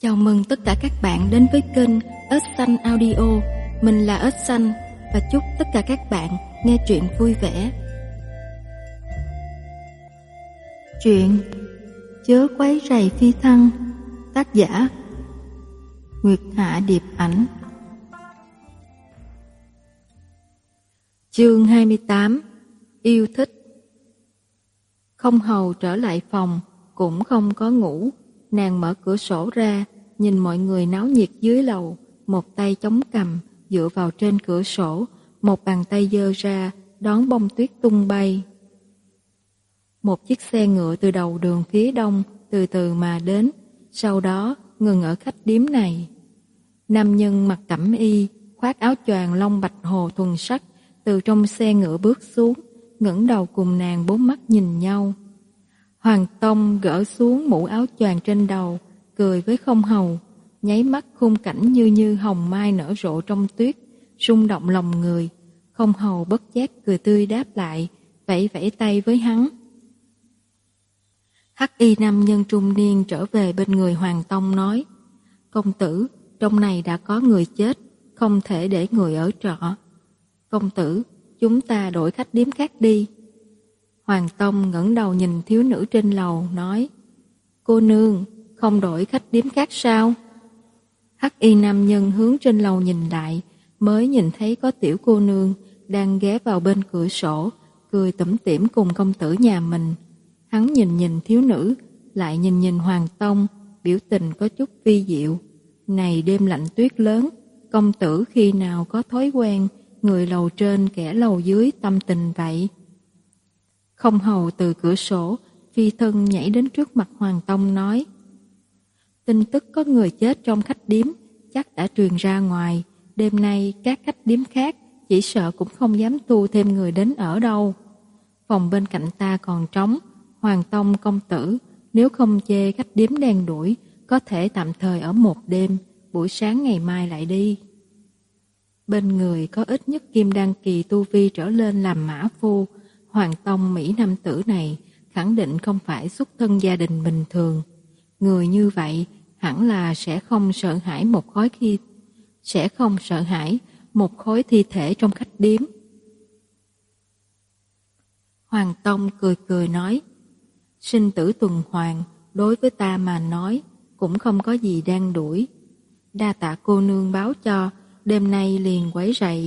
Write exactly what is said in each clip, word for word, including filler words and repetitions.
Chào mừng tất cả các bạn đến với kênh Ếch Xanh Audio. Mình là Ếch Xanh và chúc tất cả các bạn nghe truyện vui vẻ. Truyện Chớ quấy rầy phi thăng, tác giả Nguyệt Hạ Điệp Ảnh. Chương hai mươi tám. Yêu thích. Không hầu trở lại phòng, cũng không có ngủ. Nàng mở cửa sổ ra, nhìn mọi người náo nhiệt dưới lầu, một tay chống cằm, dựa vào trên cửa sổ, một bàn tay giơ ra, đón bông tuyết tung bay. Một chiếc xe ngựa từ đầu đường phía đông, từ từ mà đến, sau đó ngừng ở khách điếm này. Nam nhân mặc cẩm y, khoác áo choàng lông bạch hồ thuần sắc, từ trong xe ngựa bước xuống, ngẩng đầu cùng nàng bốn mắt nhìn nhau. Hoàng Tông gỡ xuống mũ áo choàng trên đầu, cười với Không Hầu, nháy mắt khung cảnh như như hồng mai nở rộ trong tuyết, rung động lòng người. Không Hầu bất giác cười tươi đáp lại, vẫy vẫy tay với hắn. Hắc y nam nhân trung niên trở về bên người Hoàng Tông nói: "Công tử, trong này đã có người chết, không thể để người ở trọ. Công tử, chúng ta đổi khách điếm khác đi." Hoàng Tông ngẩng đầu nhìn thiếu nữ trên lầu, nói: "Cô nương, không đổi khách điếm khác sao?" Hắc y nam nhân hướng trên lầu nhìn lại, mới nhìn thấy có tiểu cô nương đang ghé vào bên cửa sổ, cười tủm tỉm cùng công tử nhà mình. Hắn nhìn nhìn thiếu nữ, lại nhìn nhìn Hoàng Tông, biểu tình có chút vi diệu. Này đêm lạnh tuyết lớn, công tử khi nào có thói quen người lầu trên kẻ lầu dưới tâm tình vậy? Không Hầu từ cửa sổ phi thân nhảy đến trước mặt Hoàng Tông nói: "Tin tức có người chết trong khách điếm chắc đã truyền ra ngoài, đêm nay các khách điếm khác chỉ sợ cũng không dám thu thêm người đến ở đâu. Phòng bên cạnh ta còn trống, Hoàng Tông công tử, nếu không chê khách điếm đen đuổi, có thể tạm thời ở một đêm, buổi sáng ngày mai lại đi." Bên người có ít nhất kim đan kỳ tu vi trở lên làm mã phu. Hoàng Tông Mỹ nam tử này khẳng định không phải xuất thân gia đình bình thường. Người như vậy hẳn là sẽ không sợ hãi một khối khi sẽ không sợ hãi một khối thi thể trong khách điếm. Hoàng Tông cười cười nói: "Sinh tử tuần hoàn, đối với ta mà nói cũng không có gì đang đuổi. Đa tạ cô nương báo cho, đêm nay liền quấy rầy."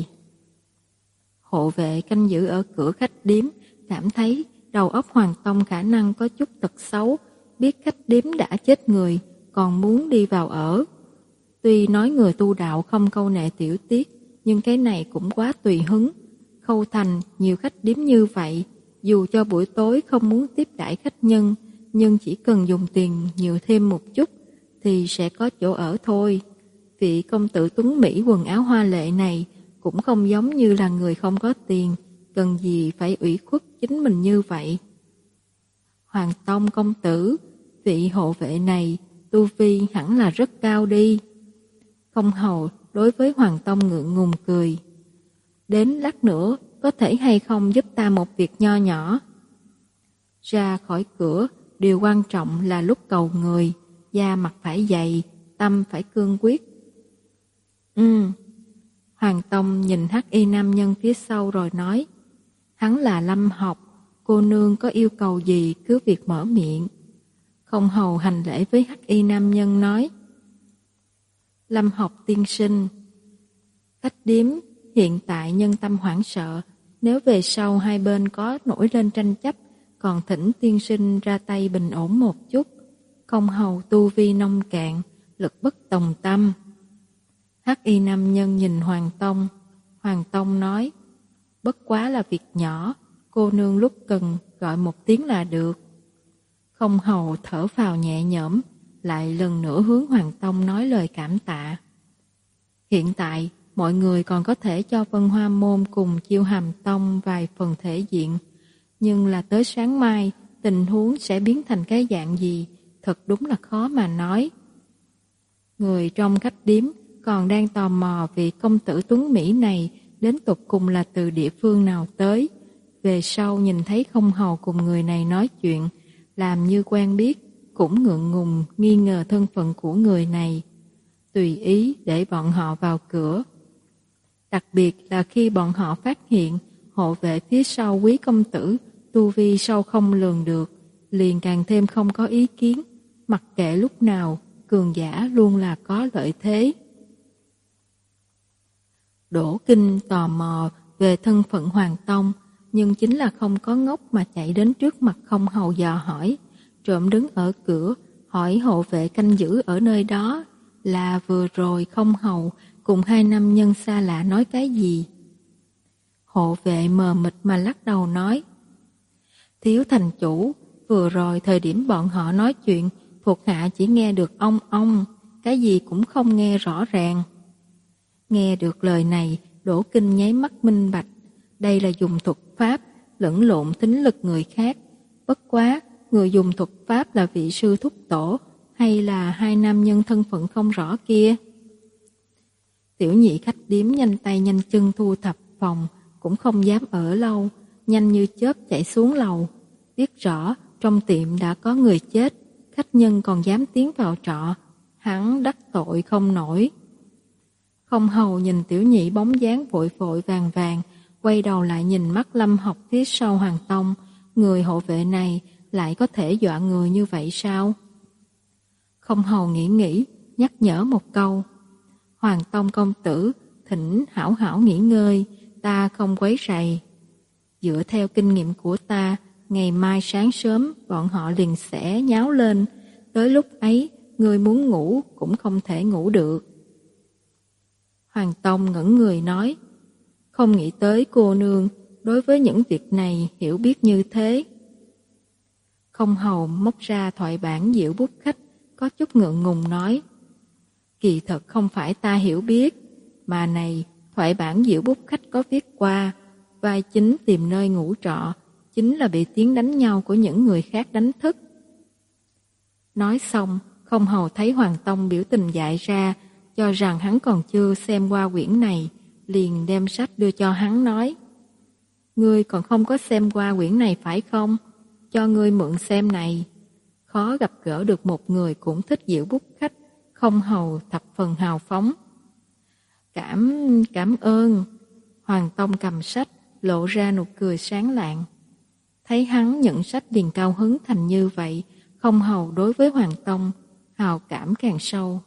Hộ vệ canh giữ ở cửa khách điếm cảm thấy đầu óc Hoàng Tông khả năng có chút tật xấu, biết khách điếm đã chết người, còn muốn đi vào ở. Tuy nói người tu đạo không câu nệ tiểu tiết, nhưng cái này cũng quá tùy hứng. Khâu Thành nhiều khách điếm như vậy, dù cho buổi tối không muốn tiếp đãi khách nhân, nhưng chỉ cần dùng tiền nhiều thêm một chút thì sẽ có chỗ ở thôi. Vị công tử tuấn Mỹ quần áo hoa lệ này cũng không giống như là người không có tiền, cần gì phải ủy khuất chính mình như vậy. Hoàng Tông công tử, vị hộ vệ này tu vi hẳn là rất cao đi. Không Hầu đối với Hoàng Tông ngượng ngùng cười: "Đến lát nữa có thể hay không giúp ta một việc nho nhỏ?" Ra khỏi cửa, điều quan trọng là lúc cầu người, da mặt phải dày, tâm phải cương quyết. Ừ. Hoàng Tông nhìn hắc y nam nhân phía sau rồi nói: "Hắn là Lâm Học, cô nương có yêu cầu gì cứ việc mở miệng." Không Hầu hành lễ với hắc y nam nhân nói: "Lâm Học tiên sinh, khách điếm hiện tại nhân tâm hoảng sợ, nếu về sau hai bên có nổi lên tranh chấp, còn thỉnh tiên sinh ra tay bình ổn một chút. Không Hầu tu vi nông cạn, lực bất tòng tâm." Hắc y nam nhân nhìn Hoàng Tông. Hoàng Tông nói: "Bất quá là việc nhỏ, cô nương lúc cần gọi một tiếng là được." Không Hầu thở phào nhẹ nhõm, lại lần nữa hướng Hoàng Tông nói lời cảm tạ. Hiện tại mọi người còn có thể cho Vân Hoa Môn cùng Chiêu Hàm Tông vài phần thể diện, nhưng là tới sáng mai tình huống sẽ biến thành cái dạng gì, thật đúng là khó mà nói. Người trong khách điếm còn đang tò mò vị công tử tuấn Mỹ này đến tột cùng là từ địa phương nào tới. Về sau nhìn thấy Không Hầu cùng người này nói chuyện, làm như quen biết, cũng ngượng ngùng nghi ngờ thân phận của người này, tùy ý để bọn họ vào cửa. Đặc biệt là khi bọn họ phát hiện hộ vệ phía sau quý công tử tu vi sâu không lường được, liền càng thêm không có ý kiến, mặc kệ lúc nào, cường giả luôn là có lợi thế. Đỗ Kinh tò mò về thân phận Hoàng Tông, nhưng chính là không có ngốc mà chạy đến trước mặt Không Hầu dò hỏi, trộm đứng ở cửa, hỏi hộ vệ canh giữ ở nơi đó là vừa rồi Không Hầu cùng hai nam nhân xa lạ nói cái gì. Hộ vệ mờ mịt mà lắc đầu nói, thiếu thành chủ, vừa rồi thời điểm bọn họ nói chuyện, thuộc hạ chỉ nghe được ong ong, cái gì cũng không nghe rõ ràng. Nghe được lời này, Đỗ Kinh nháy mắt minh bạch, đây là dùng thuật pháp, lẫn lộn thính lực người khác. Bất quá, người dùng thuật pháp là vị sư thúc tổ, hay là hai nam nhân thân phận không rõ kia. Tiểu nhị khách điếm nhanh tay nhanh chân thu thập phòng, cũng không dám ở lâu, nhanh như chớp chạy xuống lầu. Biết rõ trong tiệm đã có người chết, khách nhân còn dám tiến vào trọ, hắn đắc tội không nổi. Không Hầu nhìn tiểu nhị bóng dáng vội vội vàng vàng, quay đầu lại nhìn mắt Lâm Học phía sau Hoàng Tông, người hộ vệ này lại có thể dọa người như vậy sao? Không Hầu nghĩ nghĩ, nhắc nhở một câu, Hoàng Tông công tử, thỉnh hảo hảo nghỉ ngơi, ta không quấy rầy. Dựa theo kinh nghiệm của ta, ngày mai sáng sớm bọn họ liền sẽ nháo lên, tới lúc ấy người muốn ngủ cũng không thể ngủ được. Hoàng Tông ngẩn người nói, không nghĩ tới cô nương đối với những việc này hiểu biết như thế. Không Hầu móc ra thoại bản diệu bút khách, có chút ngượng ngùng nói, kỳ thật không phải ta hiểu biết, mà này thoại bản diệu bút khách có viết qua, vai chính tìm nơi ngủ trọ, chính là bị tiếng đánh nhau của những người khác đánh thức. Nói xong, Không Hầu thấy Hoàng Tông biểu tình dại ra, cho rằng hắn còn chưa xem qua quyển này, liền đem sách đưa cho hắn nói, ngươi còn không có xem qua quyển này phải không? Cho ngươi mượn xem này. Khó gặp gỡ được một người cũng thích diệu bút khách, Không Hầu thập phần hào phóng. Cảm, cảm ơn. Hoàng Tông cầm sách, lộ ra nụ cười sáng lạng. Thấy hắn nhận sách liền cao hứng thành như vậy, Không Hầu đối với Hoàng Tông, hào cảm càng sâu.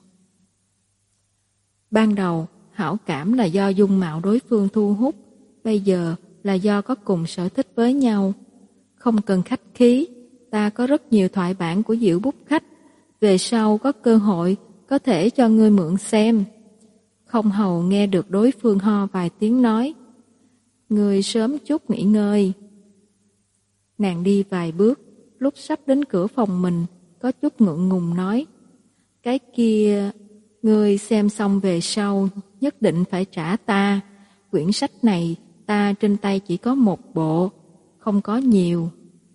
Ban đầu, hảo cảm là do dung mạo đối phương thu hút, bây giờ là do có cùng sở thích với nhau. Không cần khách khí, ta có rất nhiều thoại bản của diệu bút khách, về sau có cơ hội có thể cho ngươi mượn xem. Không Hầu nghe được đối phương ho vài tiếng nói, ngươi sớm chút nghỉ ngơi. Nàng đi vài bước, lúc sắp đến cửa phòng mình, có chút ngượng ngùng nói, cái kia, ngươi xem xong về sau, nhất định phải trả ta. Quyển sách này ta trên tay chỉ có một bộ, không có nhiều.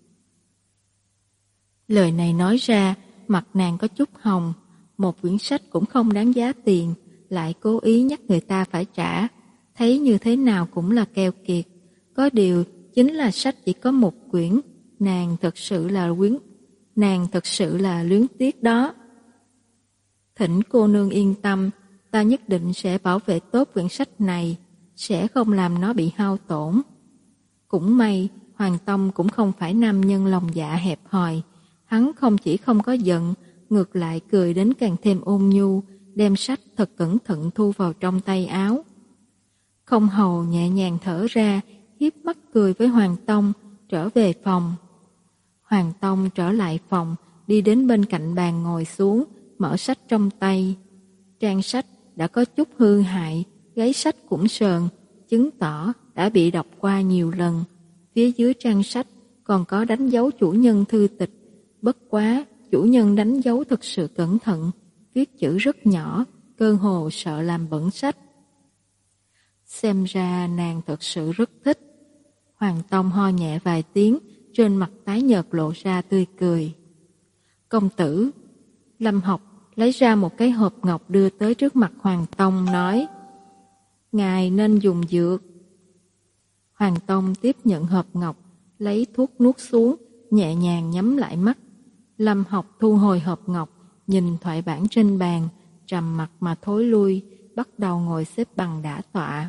Lời này nói ra, mặt nàng có chút hồng, một quyển sách cũng không đáng giá tiền, lại cố ý nhắc người ta phải trả, thấy như thế nào cũng là keo kiệt. Có điều, chính là sách chỉ có một quyển, nàng thật sự là quyến, nàng thật sự là luyến tiếc đó. Thỉnh cô nương yên tâm, ta nhất định sẽ bảo vệ tốt quyển sách này, sẽ không làm nó bị hao tổn. Cũng may, Hoàng Tông cũng không phải nam nhân lòng dạ hẹp hòi, hắn không chỉ không có giận, ngược lại cười đến càng thêm ôn nhu, đem sách thật cẩn thận thu vào trong tay áo. Không Hầu nhẹ nhàng thở ra, hiếp mắt cười với Hoàng Tông, trở về phòng. Hoàng Tông trở lại phòng, đi đến bên cạnh bàn ngồi xuống, mở sách trong tay. Trang sách đã có chút hư hại, gáy sách cũng sờn, chứng tỏ đã bị đọc qua nhiều lần. Phía dưới trang sách còn có đánh dấu chủ nhân thư tịch, bất quá chủ nhân đánh dấu thực sự cẩn thận, viết chữ rất nhỏ, cơ hồ sợ làm bẩn sách. Xem ra nàng thật sự rất thích. Hoàng Tông ho nhẹ vài tiếng, trên mặt tái nhợt lộ ra tươi cười. Công tử, Lâm Học lấy ra một cái hộp ngọc đưa tới trước mặt Hoàng Tông nói, ngài nên dùng dược. Hoàng Tông tiếp nhận hộp ngọc, lấy thuốc nuốt xuống, nhẹ nhàng nhắm lại mắt. Lâm Học thu hồi hộp ngọc, nhìn thoại bản trên bàn, trầm mặt mà thối lui, bắt đầu ngồi xếp bằng đả tọa.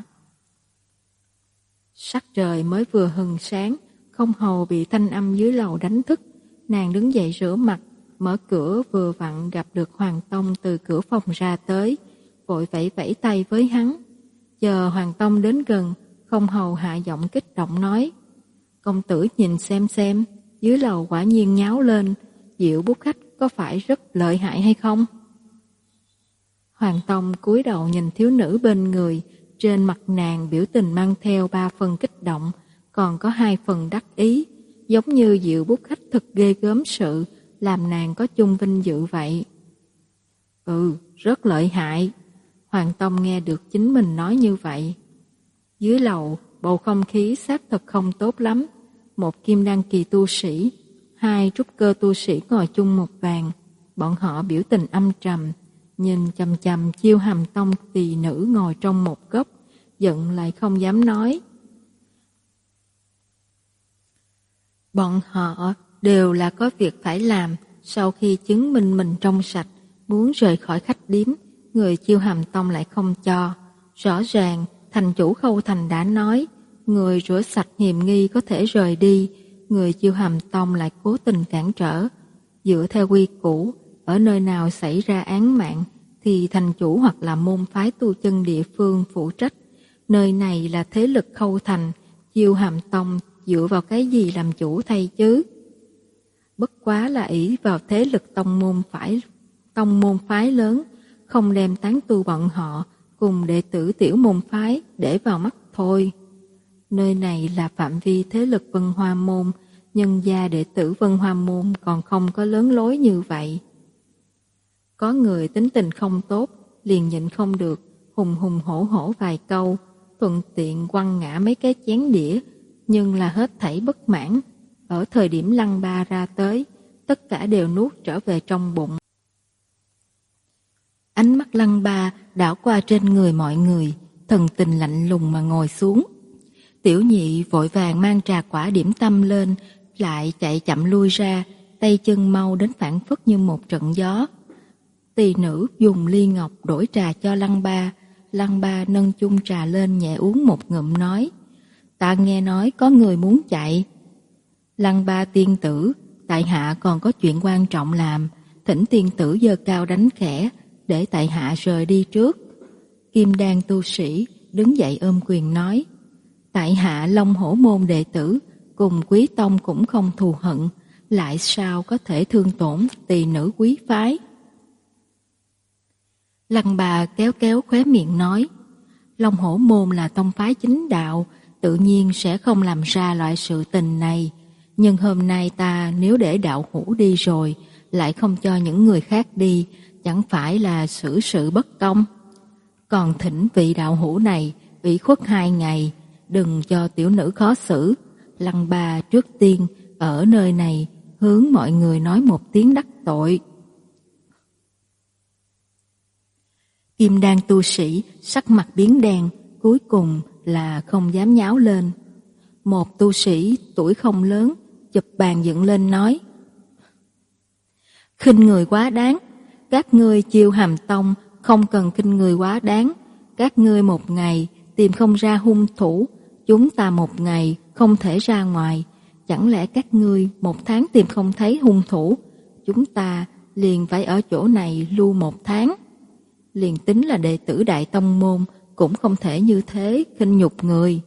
Sắc trời mới vừa hừng sáng, không hầu bị thanh âm dưới lầu đánh thức. Nàng đứng dậy rửa mặt, mở cửa vừa vặn gặp được Hoàng Tông từ cửa phòng ra tới, vội vẫy vẫy tay với hắn. Chờ Hoàng Tông đến gần, không hầu hạ giọng kích động nói: công tử nhìn xem xem, dưới lầu quả nhiên nháo lên, Diệu Bút Khách có phải rất lợi hại hay không? Hoàng Tông cúi đầu nhìn thiếu nữ bên người, trên mặt nàng biểu tình mang theo ba phần kích động, còn có hai phần đắc ý, giống như Diệu Bút Khách thật ghê gớm sự, làm nàng có chung vinh dự vậy. Ừ, rất lợi hại. Hoàng Tông nghe được chính mình nói như vậy. Dưới lầu, bầu không khí xác thật không tốt lắm. Một kim đan kỳ tu sĩ, hai trúc cơ tu sĩ ngồi chung một bàn. Bọn họ biểu tình âm trầm, nhìn chằm chằm Chiêu Hàm Tông tỳ nữ ngồi trong một góc, giận lại không dám nói. Bọn họ đều là có việc phải làm. Sau khi chứng minh mình trong sạch, muốn rời khỏi khách điếm, người Chiêu Hàm Tông lại không cho. Rõ ràng thành chủ Khâu Thành đã nói, người rửa sạch hiềm nghi có thể rời đi, người Chiêu Hàm Tông lại cố tình cản trở. Dựa theo quy củ, ở nơi nào xảy ra án mạng thì thành chủ hoặc là môn phái tu chân địa phương phụ trách. Nơi này là thế lực Khâu Thành, Chiêu Hàm Tông dựa vào cái gì làm chủ thay chứ? Bất quá là ỷ vào thế lực tông môn phái, tông môn phái lớn, không đem tán tu bọn họ cùng đệ tử tiểu môn phái để vào mắt thôi. Nơi này là phạm vi thế lực Vân Hoa Môn, nhân gia đệ tử Vân Hoa Môn còn không có lớn lối như vậy. Có người tính tình không tốt, liền nhịn không được, hùng hùng hổ hổ vài câu, thuận tiện quăng ngã mấy cái chén đĩa, nhưng là hết thảy bất mãn. Ở thời điểm Lăng Ba ra tới, tất cả đều nuốt trở về trong bụng. Ánh mắt Lăng Ba đảo qua trên người mọi người, thần tình lạnh lùng mà ngồi xuống. Tiểu Nhị vội vàng mang trà quả điểm tâm lên, lại chạy chậm lui ra, tay chân mau đến phảng phất như một trận gió. Tỳ nữ dùng ly ngọc đổi trà cho Lăng Ba. Lăng Ba nâng chung trà lên nhẹ uống một ngụm nói: ta nghe nói có người muốn chạy. Lăng Ba tiên tử, tại hạ còn có chuyện quan trọng làm, thỉnh tiên tử giơ cao đánh khẽ, để tại hạ rời đi trước. Kim đan tu sĩ đứng dậy ôm quyền nói: tại hạ Long Hổ môn đệ tử, cùng Quý tông cũng không thù hận, lại sao có thể thương tổn tỳ nữ quý phái? Lăng Ba kéo kéo khóe miệng nói: Long Hổ môn là tông phái chính đạo, tự nhiên sẽ không làm ra loại sự tình này. Nhưng hôm nay ta nếu để đạo hữu đi rồi, lại không cho những người khác đi, chẳng phải là xử sự bất công. Còn thỉnh vị đạo hữu này ủy khuất hai ngày, đừng cho tiểu nữ khó xử. Lăng Ba trước tiên ở nơi này hướng mọi người nói một tiếng đắc tội. Kim đan tu sĩ sắc mặt biến đen, cuối cùng là không dám nháo lên. Một tu sĩ tuổi không lớn chụp bàn dựng lên nói: khinh người quá đáng, các ngươi Chiêu Hàm Tông không cần khinh người quá đáng. Các ngươi một ngày tìm không ra hung thủ, chúng ta một ngày không thể ra ngoài. Chẳng lẽ các ngươi một tháng tìm không thấy hung thủ, chúng ta liền phải ở chỗ này lưu một tháng? Liền tính là đệ tử đại tông môn cũng không thể như thế khinh nhục người.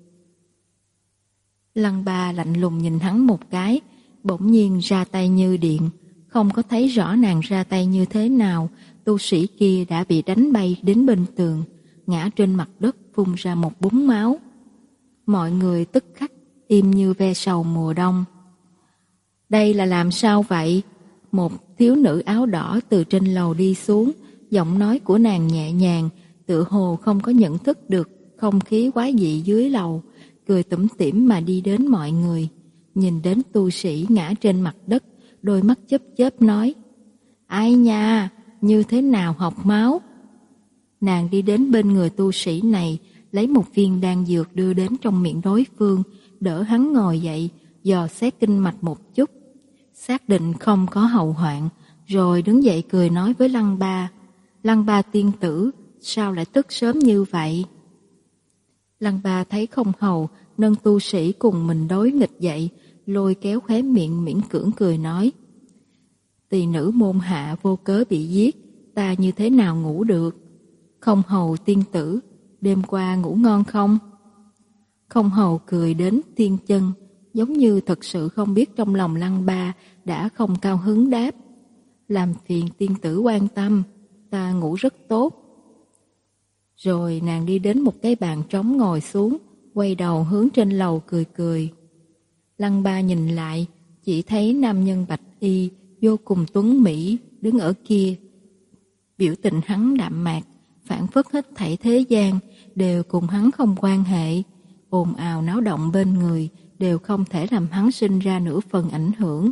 Lăng Ba lạnh lùng nhìn hắn một cái, bỗng nhiên ra tay như điện, không có thấy rõ nàng ra tay như thế nào. Tu sĩ kia đã bị đánh bay đến bên tường, ngã trên mặt đất phun ra một búng máu. Mọi người tức khắc im như ve sầu mùa đông. Đây là làm sao vậy? Một thiếu nữ áo đỏ từ trên lầu đi xuống, giọng nói của nàng nhẹ nhàng, tựa hồ không có nhận thức được không khí quái dị dưới lầu, cười tủm tỉm mà đi đến mọi người. Nhìn đến tu sĩ ngã trên mặt đất, đôi mắt chớp chớp nói: ai nha, như thế nào học máu? Nàng đi đến bên người tu sĩ này, lấy một viên đan dược đưa đến trong miệng đối phương, đỡ hắn ngồi dậy, dò xét kinh mạch một chút. xác định không có hậu hoạn, rồi đứng dậy cười nói với Lăng Ba: Lăng Ba tiên tử, sao lại tức sớm như vậy? Lăng Ba thấy không hầu nâng tu sĩ cùng mình đối nghịch dậy, lôi kéo khóe miệng miễn cưỡng cười nói: tỳ nữ môn hạ vô cớ bị giết, ta như thế nào ngủ được? Không hầu tiên tử, đêm qua ngủ ngon không? Không hầu cười đến tiên chân, giống như thật sự không biết trong lòng Lăng Ba đã không cao hứng đáp: làm phiền tiên tử quan tâm, ta ngủ rất tốt. Rồi nàng đi đến một cái bàn trống ngồi xuống, quay đầu hướng trên lầu cười cười. Lăng Ba nhìn lại, chỉ thấy nam nhân bạch y vô cùng tuấn mỹ đứng ở kia. Biểu tình hắn đạm mạc, phảng phất hết thảy thế gian đều cùng hắn không quan hệ, ồn ào náo động bên người đều không thể làm hắn sinh ra nửa phần ảnh hưởng.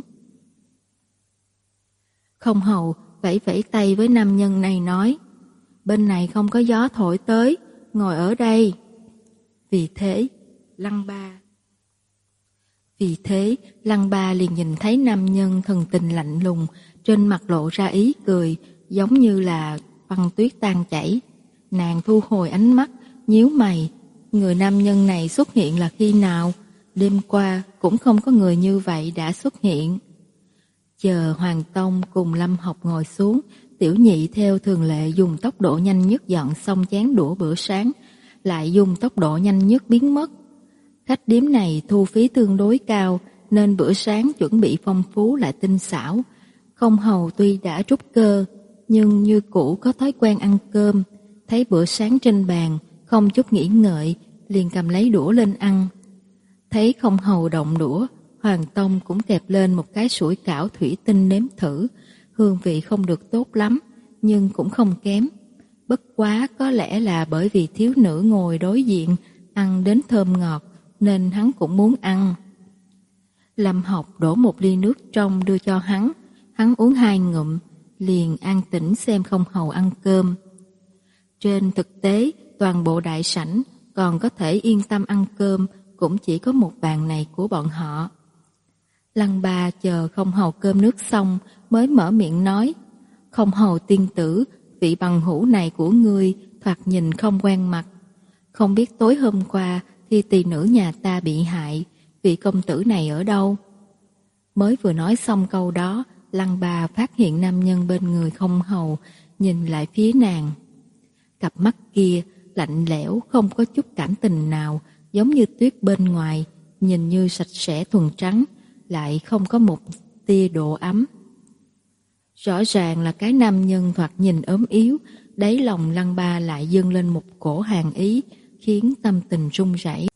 Không hầu vẫy vẫy tay với nam nhân này nói: bên này không có gió thổi tới, ngồi ở đây. Vì thế, Lăng Ba Vì thế, Lăng Ba liền nhìn thấy nam nhân thần tình lạnh lùng, trên mặt lộ ra ý cười, giống như là băng tuyết tan chảy. Nàng thu hồi ánh mắt, nhíu mày, người nam nhân này xuất hiện là khi nào? Đêm qua cũng không có người như vậy đã xuất hiện. Chờ Hoàng Tông cùng Lâm Học ngồi xuống, Tiểu Nhị theo thường lệ dùng tốc độ nhanh nhất dọn xong chén đũa bữa sáng, lại dùng tốc độ nhanh nhất biến mất. Khách điếm này thu phí tương đối cao, nên bữa sáng chuẩn bị phong phú lại tinh xảo. Không hầu tuy đã trút cơ, nhưng như cũ có thói quen ăn cơm, thấy bữa sáng trên bàn, không chút nghĩ ngợi, liền cầm lấy đũa lên ăn. Thấy không hầu động đũa, Hoàng Tông cũng kẹp lên một cái sủi cảo thủy tinh nếm thử, hương vị không được tốt lắm, nhưng cũng không kém. Bất quá có lẽ là bởi vì thiếu nữ ngồi đối diện, ăn đến thơm ngọt, nên hắn cũng muốn ăn. Lâm Học đổ một ly nước trong đưa cho hắn, hắn uống hai ngụm, liền an tĩnh xem không hầu ăn cơm. Trên thực tế, toàn bộ đại sảnh còn có thể yên tâm ăn cơm cũng chỉ có một bàn này của bọn họ. Lăng Ba chờ không hầu cơm nước xong mới mở miệng nói: không hầu tiên tử, vị bằng hữu này của ngươi thoạt nhìn không quen mặt. Không biết tối hôm qua khi tỳ nữ nhà ta bị hại, vị công tử này ở đâu? Mới vừa nói xong câu đó, Lăng Ba phát hiện nam nhân bên người không hầu nhìn lại phía nàng. Cặp mắt kia lạnh lẽo, không có chút cảm tình nào, giống như tuyết bên ngoài, nhìn như sạch sẽ thuần trắng, lại không có một tia độ ấm. Rõ ràng là cái nam nhân thoạt nhìn ốm yếu, đáy lòng Lăng Ba lại dâng lên một cổ hàn ý, khiến tâm tình run rẩy.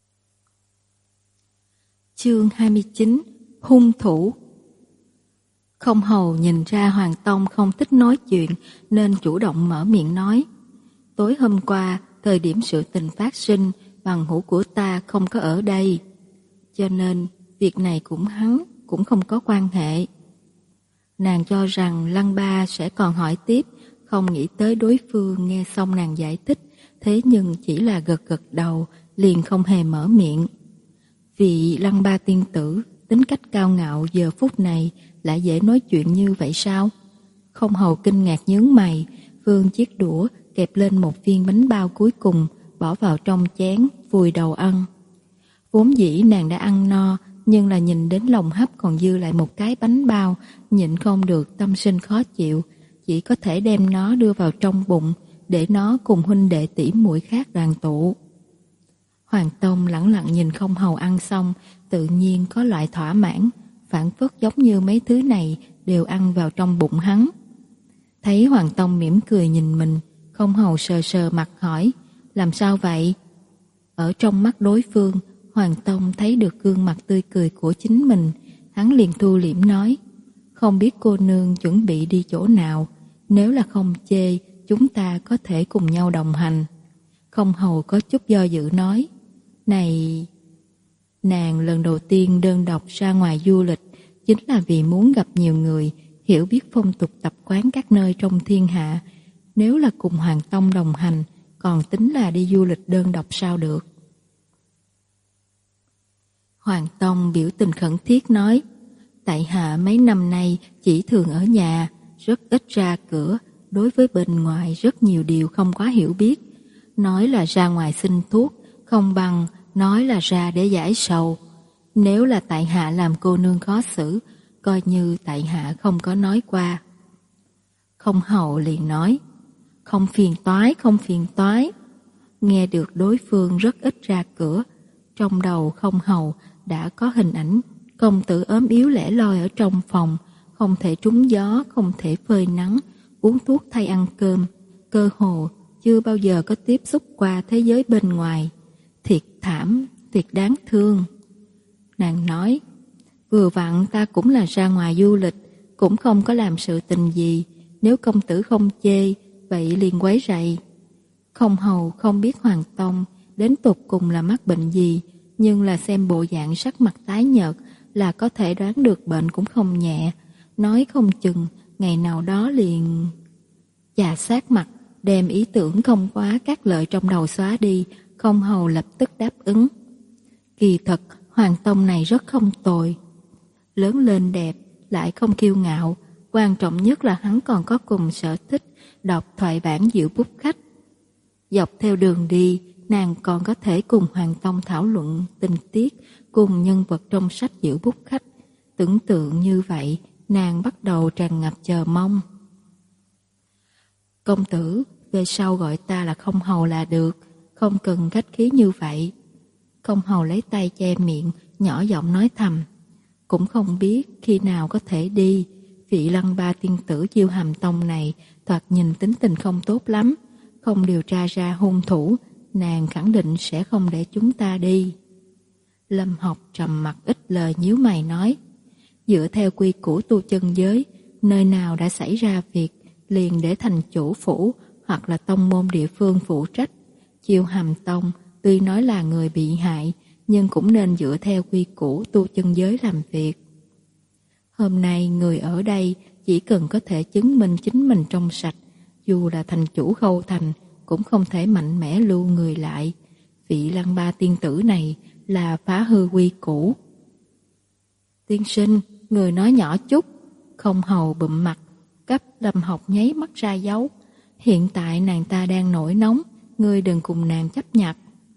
Chương hai mươi chín: Hung thủ. Không hầu nhìn ra Hoàng Tông không thích nói chuyện, nên chủ động mở miệng nói: tối hôm qua, thời điểm sự tình phát sinh, bằng hữu của ta không có ở đây, cho nên việc này cũng hắn cũng không có quan hệ. Nàng cho rằng Lăng Ba sẽ còn hỏi tiếp, không nghĩ tới đối phương nghe xong nàng giải thích, thế nhưng chỉ là gật gật đầu, liền không hề mở miệng. Vì Lăng Ba tiên tử tính cách cao ngạo giờ phút này lại dễ nói chuyện như vậy sao? Không hầu kinh ngạc nhướng mày, vươn chiếc đũa kẹp lên một viên bánh bao cuối cùng, bỏ vào trong chén, vùi đầu ăn. Vốn dĩ nàng đã ăn no, nhưng là nhìn đến lồng hấp còn dư lại một cái bánh bao, nhịn không được tâm sinh khó chịu, chỉ có thể đem nó đưa vào trong bụng, để nó cùng huynh đệ tỷ muội khác đoàn tụ. Hoàng Tông lẳng lặng nhìn không hầu ăn xong, tự nhiên có loại thỏa mãn, phản phất giống như mấy thứ này đều ăn vào trong bụng hắn. Thấy Hoàng Tông mỉm cười nhìn mình, không hầu sờ sờ mặt hỏi: làm sao vậy? Ở trong mắt đối phương, Hoàng Tông thấy được gương mặt tươi cười của chính mình, hắn liền thu liễm nói: không biết cô nương chuẩn bị đi chỗ nào, nếu là không chê, chúng ta có thể cùng nhau đồng hành. Không hầu có chút do dự nói: này, nàng lần đầu tiên đơn độc ra ngoài du lịch chính là vì muốn gặp nhiều người, hiểu biết phong tục tập quán các nơi trong thiên hạ. Nếu là cùng Hoàng Tông đồng hành, còn tính là đi du lịch đơn độc sao được? Hoàng Tông biểu tình khẩn thiết nói: Tại hạ mấy năm nay chỉ thường ở nhà, rất ít ra cửa, đối với bên ngoài rất nhiều điều không quá hiểu biết. Nói là ra ngoài xin thuốc, không bằng nói là ra để giải sầu. Nếu là tại hạ làm cô nương khó xử, coi như tại hạ không có nói qua. Không hầu liền nói, không phiền toái, không phiền toái. Nghe được đối phương rất ít ra cửa, trong đầu không hầu đã có hình ảnh công tử ốm yếu lẻ loi ở trong phòng, không thể trúng gió, không thể phơi nắng, uống thuốc thay ăn cơm, cơ hồ chưa bao giờ có tiếp xúc qua thế giới bên ngoài. Thiệt thảm, thiệt đáng thương. Nàng nói, vừa vặn ta cũng là ra ngoài du lịch, cũng không có làm sự tình gì, nếu công tử không chê, vậy liền quấy rầy. Không hầu không biết Hoàng Tông đến tột cùng là mắc bệnh gì, nhưng là xem bộ dạng sắc mặt tái nhợt là có thể đoán được bệnh cũng không nhẹ, nói không chừng ngày nào đó liền chà sát mặt, đem ý tưởng không quá các lợi trong đầu xóa đi. Không hầu lập tức đáp ứng. Kỳ thật Hoàng Tông này rất không tồi, lớn lên đẹp, lại không kiêu ngạo, quan trọng nhất là hắn còn có cùng sở thích đọc thoại bản diệu bút khách. Dọc theo đường đi, nàng còn có thể cùng Hoàng Tông thảo luận tình tiết, cùng nhân vật trong sách diệu bút khách. Tưởng tượng như vậy, nàng bắt đầu tràn ngập chờ mong. Công tử, về sau gọi ta là Không hầu là được, không cần khách khí như vậy. Không hầu lấy tay che miệng, nhỏ giọng nói thầm. Cũng không biết khi nào có thể đi, vị Lăng Ba tiên tử Chiêu Hàm Tông này thoạt nhìn tính tình không tốt lắm, không điều tra ra hung thủ, nàng khẳng định sẽ không để chúng ta đi. Lâm Học trầm mặt ít lời nhíu mày nói, dựa theo quy củ tu chân giới, nơi nào đã xảy ra việc liền để thành chủ phủ hoặc là tông môn địa phương phụ trách. Chiêu Hàm Tông tuy nói là người bị hại, nhưng cũng nên dựa theo quy củ tu chân giới làm việc. Hôm nay người ở đây chỉ cần có thể chứng minh chính mình trong sạch, dù là thành chủ Khâu Thành cũng không thể mạnh mẽ lưu người lại. Vị Lăng Ba tiên tử này là phá hư quy củ. Tiên sinh, người nói nhỏ chút. Không hầu bụm mặt, cấp Lâm Học nháy mắt ra dấu. Hiện tại nàng ta đang nổi nóng, ngươi đừng cùng nàng chấp nhặt.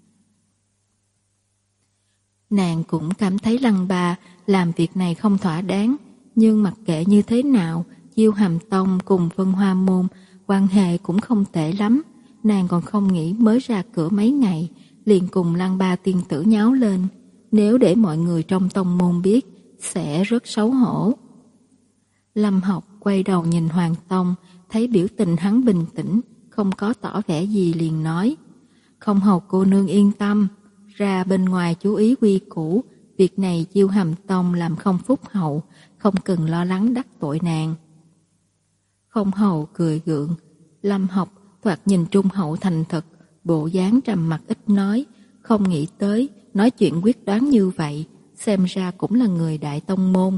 Nàng cũng cảm thấy Lăng Ba làm việc này không thỏa đáng, nhưng mặc kệ như thế nào, Chiêu Hàm Tông cùng Vân Hoa Môn quan hệ cũng không tệ lắm. Nàng còn không nghĩ mới ra cửa mấy ngày, liền cùng Lăng Ba tiên tử nháo lên. Nếu để mọi người trong tông môn biết, sẽ rất xấu hổ. Lâm Học quay đầu nhìn Hoàng Tông, thấy biểu tình hắn bình tĩnh, không có tỏ vẻ gì liền nói. Không hầu cô nương yên tâm, ra bên ngoài chú ý quy củ, việc này Chiêu Hàm Tông làm không phúc hậu, không cần lo lắng đắc tội nàng. Không hầu cười gượng, Lâm Học thoạt nhìn trung hậu thành thật, bộ dáng trầm mặc ít nói, không nghĩ tới nói chuyện quyết đoán như vậy, xem ra cũng là người đại tông môn.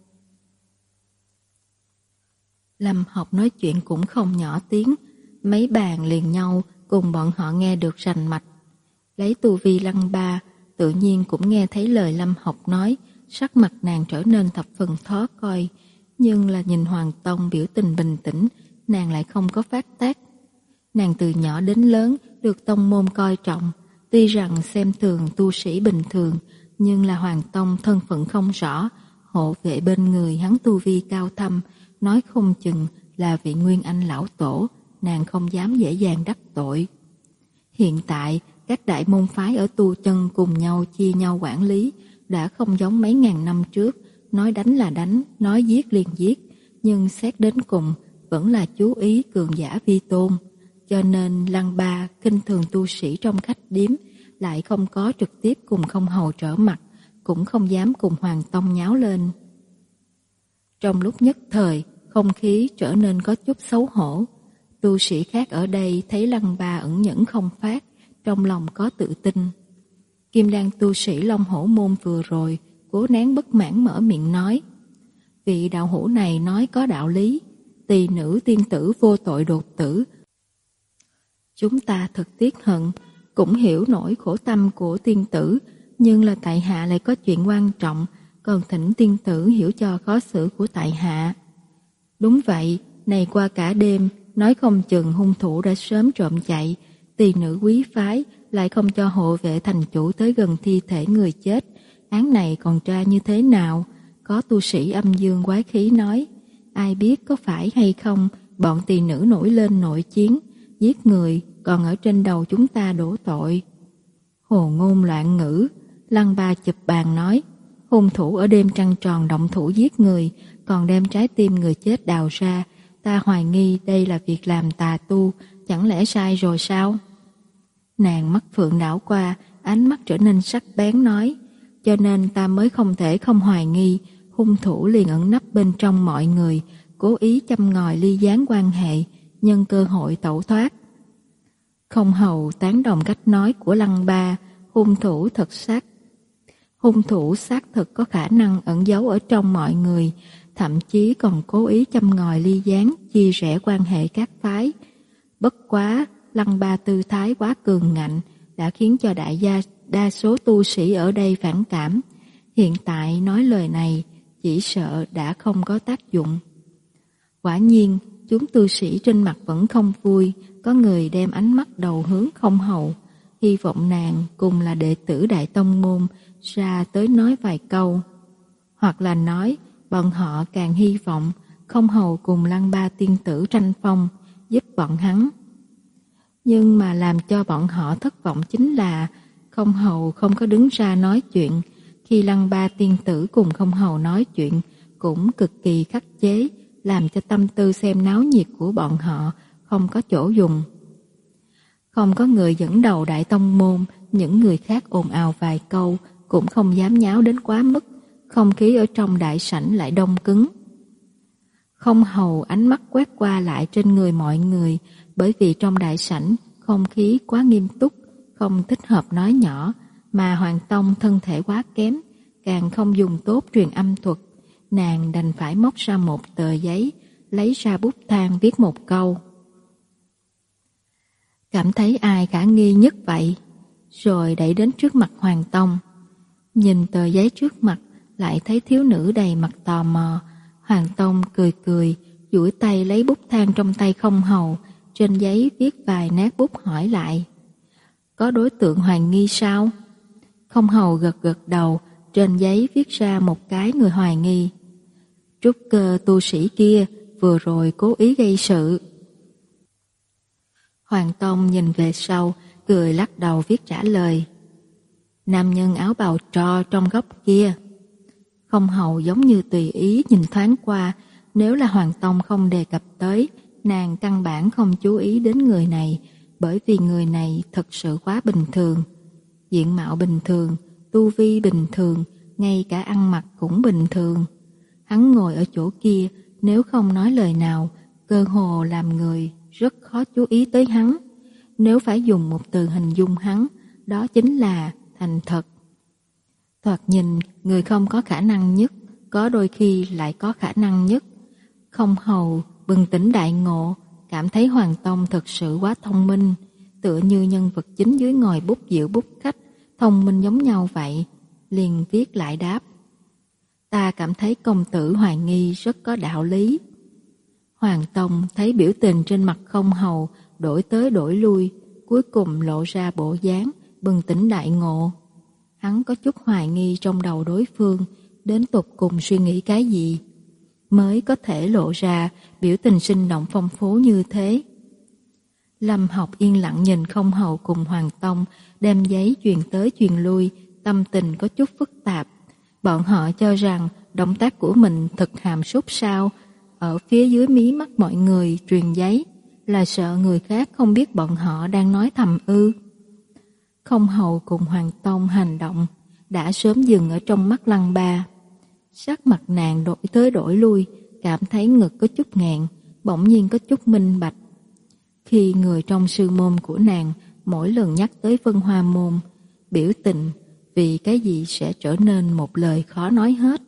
Lâm Học nói chuyện cũng không nhỏ tiếng, mấy bàn liền nhau cùng bọn họ nghe được rành mạch. Lấy tu vi Lăng Ba, tự nhiên cũng nghe thấy lời Lâm Học nói, sắc mặt nàng trở nên thập phần khó coi, nhưng là nhìn Hoàng Tông biểu tình bình tĩnh, nàng lại không có phát tác. Nàng từ nhỏ đến lớn được tông môn coi trọng, tuy rằng xem thường tu sĩ bình thường, nhưng là Hoàng Tông thân phận không rõ, hộ vệ bên người hắn tu vi cao thâm, nói không chừng là vị Nguyên Anh lão tổ, nàng không dám dễ dàng đắc tội. Hiện tại, các đại môn phái ở tu chân cùng nhau chia nhau quản lý, đã không giống mấy ngàn năm trước, nói đánh là đánh, nói giết liền giết, nhưng xét đến cùng vẫn là chú ý cường giả vi tôn. Cho nên Lăng Ba khinh thường tu sĩ trong khách điếm, lại không có trực tiếp cùng Không hầu trở mặt, cũng không dám cùng Hoàng Tông nháo lên. Trong lúc nhất thời, không khí trở nên có chút xấu hổ. Tu sĩ khác ở đây thấy Lăng Ba ẩn nhẫn không phát, trong lòng có tự tin. Kim đan tu sĩ Long Hổ Môn vừa rồi cố nén bất mãn mở miệng nói, vị đạo hữu này nói có đạo lý, tỳ nữ tiên tử vô tội đột tử. Chúng ta thật tiếc hận, cũng hiểu nỗi khổ tâm của tiên tử, nhưng là tại hạ lại có chuyện quan trọng, còn thỉnh tiên tử hiểu cho khó xử của tại hạ. Đúng vậy, này qua cả đêm, nói không chừng hung thủ đã sớm trộm chạy, tỳ nữ quý phái lại không cho hộ vệ thành chủ tới gần thi thể người chết. Án này còn tra như thế nào? Có tu sĩ âm dương quái khí nói, ai biết có phải hay không, bọn tỳ nữ nổi lên nội chiến, giết người, còn ở trên đầu chúng ta đổ tội. Hồ ngôn loạn ngữ, Lăng Ba chụp bàn nói, hung thủ ở đêm trăng tròn động thủ giết người, còn đem trái tim người chết đào ra, ta hoài nghi đây là việc làm tà tu, chẳng lẽ sai rồi sao? Nàng mắt phượng đảo qua, ánh mắt trở nên sắc bén nói, cho nên ta mới không thể không hoài nghi, hung thủ liền ẩn nấp bên trong mọi người, cố ý châm ngòi ly gián quan hệ, nhân cơ hội tẩu thoát. Không hầu tán đồng cách nói của Lăng Ba, hung thủ thật xác. Hung thủ xác thực có khả năng ẩn giấu ở trong mọi người, thậm chí còn cố ý châm ngòi ly gián, chia rẽ quan hệ các phái. Bất quá, Lăng Ba tư thái quá cường ngạnh, đã khiến cho đại gia đa số tu sĩ ở đây phản cảm. Hiện tại nói lời này, chỉ sợ đã không có tác dụng. Quả nhiên, chúng tu sĩ trên mặt vẫn không vui, có người đem ánh mắt đầu hướng Không hầu, hy vọng nàng cùng là đệ tử Đại Tông Môn ra tới nói vài câu. Hoặc là nói, bọn họ càng hy vọng Không hầu cùng Lăng Ba tiên tử tranh phong, giúp bọn hắn. Nhưng mà làm cho bọn họ thất vọng chính là Không hầu không có đứng ra nói chuyện, khi Lăng Ba tiên tử cùng Không hầu nói chuyện cũng cực kỳ khắc chế, làm cho tâm tư xem náo nhiệt của bọn họ không có chỗ dùng. Không có người dẫn đầu Đại Tông Môn, những người khác ồn ào vài câu cũng không dám nháo đến quá mức, không khí ở trong đại sảnh lại đông cứng. Không hầu ánh mắt quét qua lại trên người mọi người, bởi vì trong đại sảnh không khí quá nghiêm túc, không thích hợp nói nhỏ, mà Hoàng Tông thân thể quá kém, càng không dùng tốt truyền âm thuật. Nàng đành phải móc ra một tờ giấy, lấy ra bút than viết một câu. Cảm thấy ai khả nghi nhất vậy? Rồi đẩy đến trước mặt Hoàng Tông. Nhìn tờ giấy trước mặt, lại thấy thiếu nữ đầy mặt tò mò. Hoàng Tông cười cười, duỗi tay lấy bút than trong tay Không hầu, trên giấy viết vài nét bút hỏi lại. Có đối tượng hoài nghi sao? Không hầu gật gật đầu, trên giấy viết ra một cái người hoài nghi. Trúc cơ tu sĩ kia vừa rồi cố ý gây sự. Hoàng Tông nhìn về sau, cười lắc đầu viết trả lời. Nam nhân áo bào tro trong góc kia. Không hầu giống như tùy ý nhìn thoáng qua, nếu là Hoàng Tông không đề cập tới, nàng căn bản không chú ý đến người này, bởi vì người này thật sự quá bình thường. Diện mạo bình thường, tu vi bình thường, ngay cả ăn mặc cũng bình thường. Hắn ngồi ở chỗ kia, nếu không nói lời nào, cơ hồ làm người rất khó chú ý tới hắn. Nếu phải dùng một từ hình dung hắn, đó chính là thành thật. Thoạt nhìn, người không có khả năng nhất, có đôi khi lại có khả năng nhất. Không hầu bừng tỉnh đại ngộ, cảm thấy Hoàng Tông thật sự quá thông minh, tựa như nhân vật chính dưới ngòi bút diệu bút khách, thông minh giống nhau vậy, liền viết lại đáp. Ta cảm thấy công tử hoài nghi rất có đạo lý. Hoàng Tông thấy biểu tình trên mặt Không hầu đổi tới đổi lui, cuối cùng lộ ra bộ dáng bừng tỉnh đại ngộ. Hắn có chút hoài nghi trong đầu đối phương đến tột cùng suy nghĩ cái gì, mới có thể lộ ra biểu tình sinh động phong phú như thế. Lâm Học yên lặng nhìn Không hầu cùng Hoàng Tông đem giấy truyền tới truyền lui, tâm tình có chút phức tạp. Bọn họ cho rằng động tác của mình thật hàm sút sao, ở phía dưới mí mắt mọi người truyền giấy, là sợ người khác không biết bọn họ đang nói thầm ư. Không hầu cùng Hoàng Tông hành động đã sớm dừng ở trong mắt Lăng Ba. Sắc mặt nàng đổi tới đổi lui, cảm thấy ngực có chút nghẹn, bỗng nhiên có chút minh bạch. Khi người trong sư môn của nàng mỗi lần nhắc tới Vân Hoa môn, biểu tình vì cái gì sẽ trở nên một lời khó nói hết.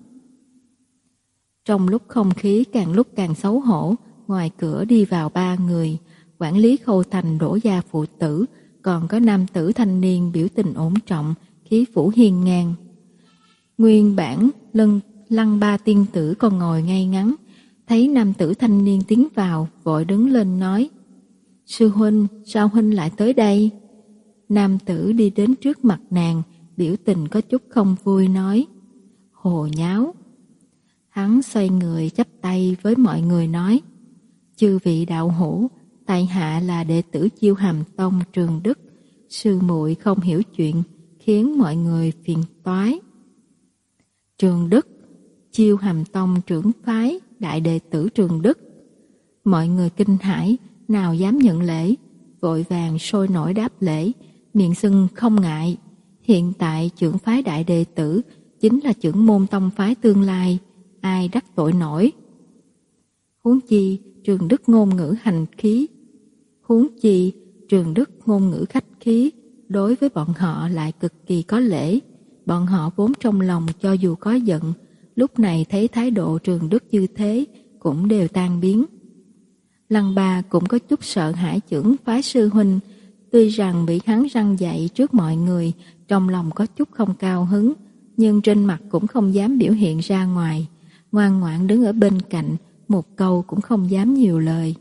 Trong lúc không khí càng lúc càng xấu hổ, ngoài cửa đi vào ba người, quản lý Khâu Thành Đỗ gia phụ tử, còn có nam tử thanh niên biểu tình ổn trọng, khí vũ hiên ngang. Nguyên bản lân Lăng Ba tiên tử còn ngồi ngay ngắn, thấy nam tử thanh niên tiến vào, vội đứng lên nói: Sư huynh, sao huynh lại tới đây? Nam tử đi đến trước mặt nàng, biểu tình có chút không vui nói: Hồ nháo. Hắn xoay người chắp tay với mọi người nói: Chư vị đạo hữu, tại hạ là đệ tử Chiêu Hàm Tông Trường Đức, sư muội không hiểu chuyện, khiến mọi người phiền toái. Trường Đức, Chiêu Hàm Tông trưởng phái, đại đệ tử Trường Đức. Mọi người kinh hãi, nào dám nhận lễ, vội vàng sôi nổi đáp lễ, miệng xưng không ngại. Hiện tại trưởng phái đại đệ tử chính là trưởng môn tông phái tương lai, ai đắc tội nổi. Huống chi Trường Đức ngôn ngữ hành khí, huống chi Trường Đức ngôn ngữ khách khí, đối với bọn họ lại cực kỳ có lễ. Bọn họ vốn trong lòng cho dù có giận, lúc này thấy thái độ Trường Đức như thế cũng đều tan biến. Lăng Ba cũng có chút sợ hãi trưởng phái sư huynh, tuy rằng bị hắn răn dạy trước mọi người, trong lòng có chút không cao hứng, nhưng trên mặt cũng không dám biểu hiện ra ngoài, ngoan ngoãn đứng ở bên cạnh, một câu cũng không dám nhiều lời.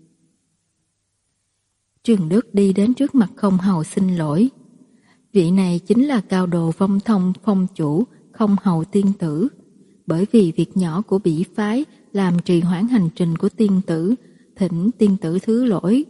Trường Đức đi đến trước mặt Không Hầu xin lỗi. Vị này chính là cao đồ Vong Thông phong chủ Không Hầu tiên tử. Bởi vì việc nhỏ của bỉ phái làm trì hoãn hành trình của tiên tử, thỉnh tiên tử thứ lỗi.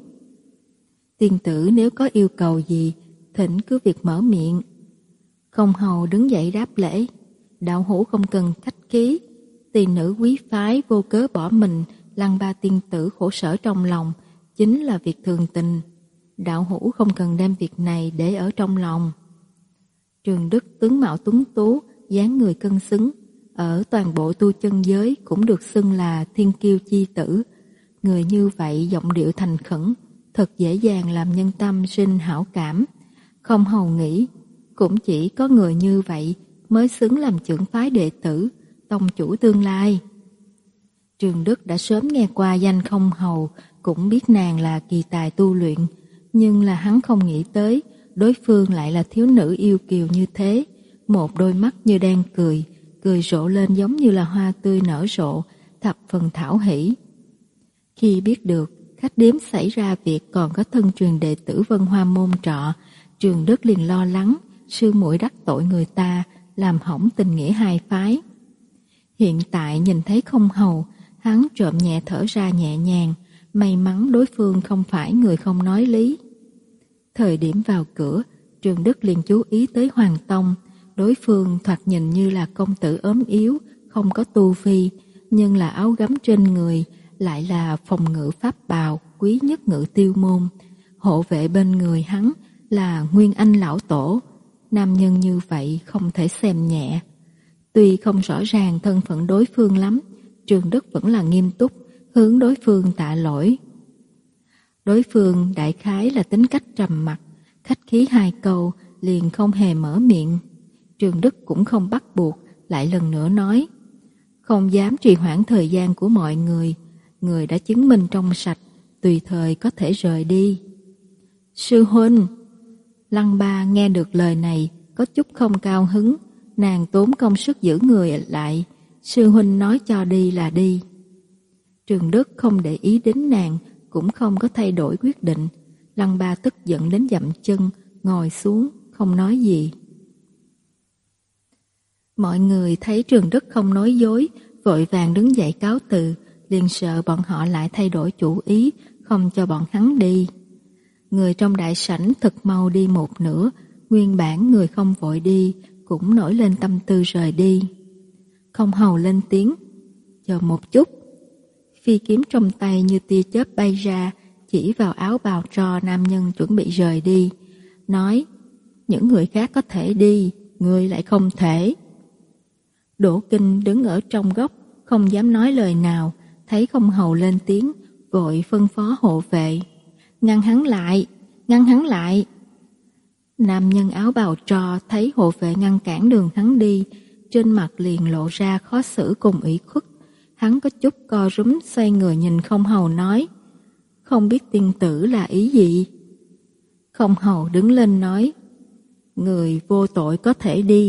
Tiên tử nếu có yêu cầu gì, thỉnh cứ việc mở miệng. Không Hầu đứng dậy đáp lễ: Đạo hữu không cần khách khí, tỳ nữ quý phái vô cớ bỏ mình, Lăng Ba tiên tử khổ sở trong lòng, chính là việc thường tình. Đạo hữu không cần đem việc này để ở trong lòng. Trường Đức tướng mạo tuấn tú, dáng người cân xứng, ở toàn bộ tu chân giới cũng được xưng là thiên kiêu chi tử. Người như vậy giọng điệu thành khẩn, thật dễ dàng làm nhân tâm sinh hảo cảm. Không Hầu nghĩ, cũng chỉ có người như vậy mới xứng làm trưởng phái đệ tử, tông chủ tương lai. Trường Đức đã sớm nghe qua danh Không Hầu, cũng biết nàng là kỳ tài tu luyện, nhưng là hắn không nghĩ tới đối phương lại là thiếu nữ yêu kiều như thế, một đôi mắt như đang cười, cười rộ lên giống như là hoa tươi nở rộ, thập phần thảo hỷ. Khi biết được khách điếm xảy ra việc còn có thân truyền đệ tử Vân Hoa môn trọ, Trường Đức liền lo lắng sư muội đắc tội người ta, làm hỏng tình nghĩa hai phái. Hiện tại nhìn thấy Không Hầu, hắn trộm nhẹ thở ra nhẹ nhàng, may mắn đối phương không phải người không nói lý. Thời điểm vào cửa, Trường Đức liền chú ý tới Hoàng Tông. Đối phương thoạt nhìn như là công tử ốm yếu, không có tu vi, nhưng là áo gấm trên người lại là phòng ngự pháp bào quý nhất Ngự Tiêu môn. Hộ vệ bên người hắn là Nguyên Anh lão tổ. Nam nhân như vậy không thể xem nhẹ. Tuy không rõ ràng thân phận đối phương lắm, Trường Đức vẫn là nghiêm túc hướng đối phương tạ lỗi. Đối phương đại khái là tính cách trầm mặc, khách khí hai câu liền không hề mở miệng. Trường Đức cũng không bắt buộc, lại lần nữa nói: Không dám trì hoãn thời gian của mọi người, người đã chứng minh trong sạch, tùy thời có thể rời đi. Sư huynh. Lăng Ba nghe được lời này có chút không cao hứng, nàng tốn công sức giữ người lại. Sư huynh nói cho đi là đi. Trường Đức không để ý đến nàng, cũng không có thay đổi quyết định. Lăng Ba tức giận đến dậm chân, ngồi xuống, không nói gì. Mọi người thấy Trường Đức không nói dối, vội vàng đứng dậy cáo từ, liền sợ bọn họ lại thay đổi chủ ý, không cho bọn hắn đi. Người trong đại sảnh thật mau đi một nửa, nguyên bản người không vội đi, cũng nổi lên tâm tư rời đi. Không Hầu lên tiếng: Chờ một chút. Phi kiếm trong tay như tia chớp bay ra, chỉ vào áo bào tro nam nhân chuẩn bị rời đi, nói: Những người khác có thể đi, ngươi lại không thể. Đỗ Kinh đứng ở trong góc, không dám nói lời nào, thấy Không Hầu lên tiếng, vội phân phó hộ vệ: Ngăn hắn lại, ngăn hắn lại. Nam nhân áo bào tro thấy hộ vệ ngăn cản đường hắn đi, trên mặt liền lộ ra khó xử cùng ủy khuất. Hắn có chút co rúm xoay người nhìn Không Hầu nói: Không biết tiên tử là ý gì? Không Hầu đứng lên nói: Người vô tội có thể đi,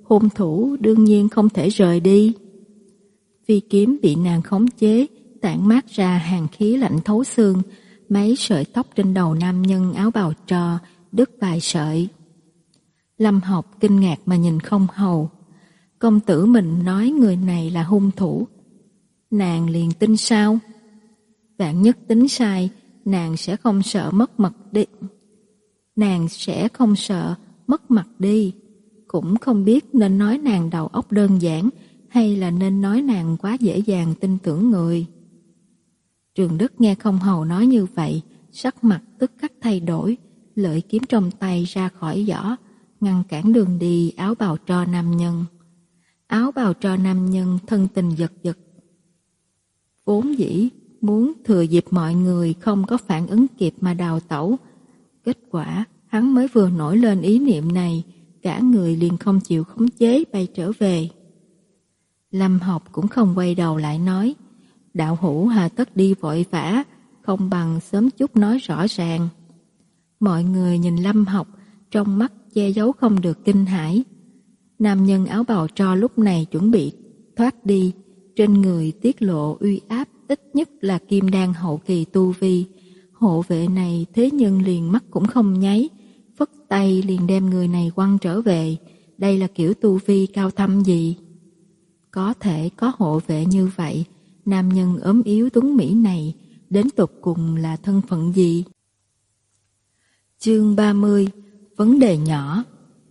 hung thủ đương nhiên không thể rời đi. Phi kiếm bị nàng khống chế, tản mát ra hàn khí lạnh thấu xương, mấy sợi tóc trên đầu nam nhân áo bào tro đứt vài sợi. Lâm Học kinh ngạc mà nhìn Không Hầu. Công tử mình nói người này là hung thủ, nàng liền tin sao? Vạn nhất tính sai, nàng sẽ không sợ mất mặt đi. Nàng sẽ không sợ mất mặt đi, cũng không biết nên nói nàng đầu óc đơn giản hay là nên nói nàng quá dễ dàng tin tưởng người. Trường Đức nghe Không Hầu nói như vậy, sắc mặt tức khắc thay đổi, lợi kiếm trong tay ra khỏi vỏ, ngăn cản đường đi áo bào tro nam nhân. Áo bào tro nam nhân thân tình giật giật. Vốn dĩ muốn thừa dịp mọi người không có phản ứng kịp mà đào tẩu. Kết quả hắn mới vừa nổi lên ý niệm này, cả người liền không chịu khống chế bay trở về. Lâm Học cũng không quay đầu lại nói, đạo hữu hà tất đi vội vã, không bằng sớm chút nói rõ ràng. Mọi người nhìn Lâm Học, trong mắt che giấu không được kinh hãi. Nam nhân áo bào tro lúc này chuẩn bị thoát đi, trên người tiết lộ uy áp ít nhất là kim đan hậu kỳ tu vi. Hộ vệ này thế nhưng liền mắt cũng không nháy, phất tay liền đem người này quăng trở về. Đây là kiểu tu vi cao thâm gì? Có thể có hộ vệ như vậy, nam nhân ốm yếu tuấn mỹ này đến tột cùng là thân phận gì? Chương ba mươi. Vấn đề nhỏ.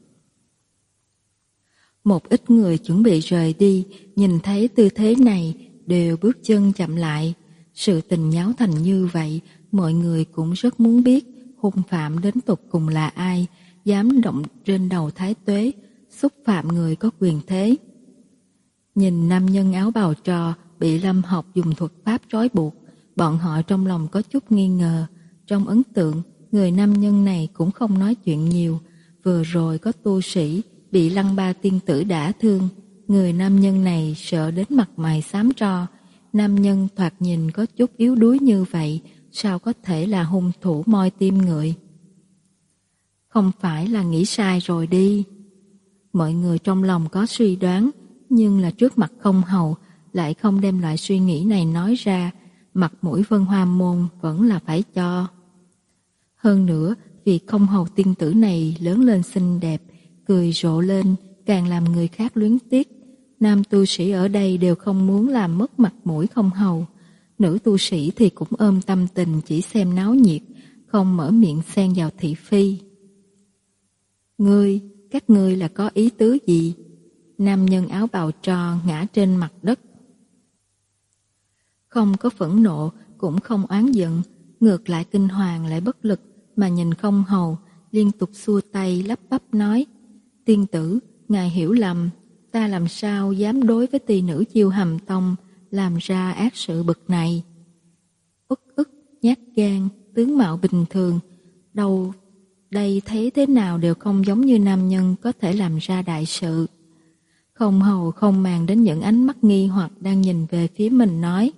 Một ít người chuẩn bị rời đi, nhìn thấy tư thế này đều bước chân chậm lại. Sự tình nháo thành như vậy, mọi người cũng rất muốn biết hung phạm đến tột cùng là ai, dám động trên đầu thái tuế, xúc phạm người có quyền thế. Nhìn nam nhân áo bào tro bị Lâm Học dùng thuật pháp trói buộc, bọn họ trong lòng có chút nghi ngờ. Trong ấn tượng, người nam nhân này cũng không nói chuyện nhiều. Vừa rồi có tu sĩ bị Lăng Ba tiên tử đả thương, người nam nhân này sợ đến mặt mày xám tro. Nam nhân thoạt nhìn có chút yếu đuối như vậy, sao có thể là hung thủ moi tim người? Không phải là nghĩ sai rồi đi. Mọi người trong lòng có suy đoán, nhưng là trước mặt Không Hầu lại không đem loại suy nghĩ này nói ra, mặt mũi Vân Hoa Môn vẫn là phải cho. Hơn nữa, vì Không Hầu tiên tử này lớn lên xinh đẹp, cười rộ lên, càng làm người khác luyến tiếc. Nam tu sĩ ở đây đều không muốn làm mất mặt mũi Không Hầu. Nữ tu sĩ thì cũng ôm tâm tình chỉ xem náo nhiệt, không mở miệng xen vào thị phi. Ngươi, các ngươi là có ý tứ gì? Nam nhân áo bào tro ngã trên mặt đất. Không có phẫn nộ, cũng không oán giận, ngược lại kinh hoàng lại bất lực mà nhìn Không Hầu, liên tục xua tay lắp bắp nói, tiên tử, ngài hiểu lầm, ta làm sao dám đối với tỳ nữ Chiêu Hàm Tông làm ra ác sự bực này. Uất ức, nhát gan, tướng mạo bình thường, đâu đây thấy thế nào đều không giống như nam nhân có thể làm ra đại sự. Không Hầu không màng đến những ánh mắt nghi hoặc đang nhìn về phía mình nói,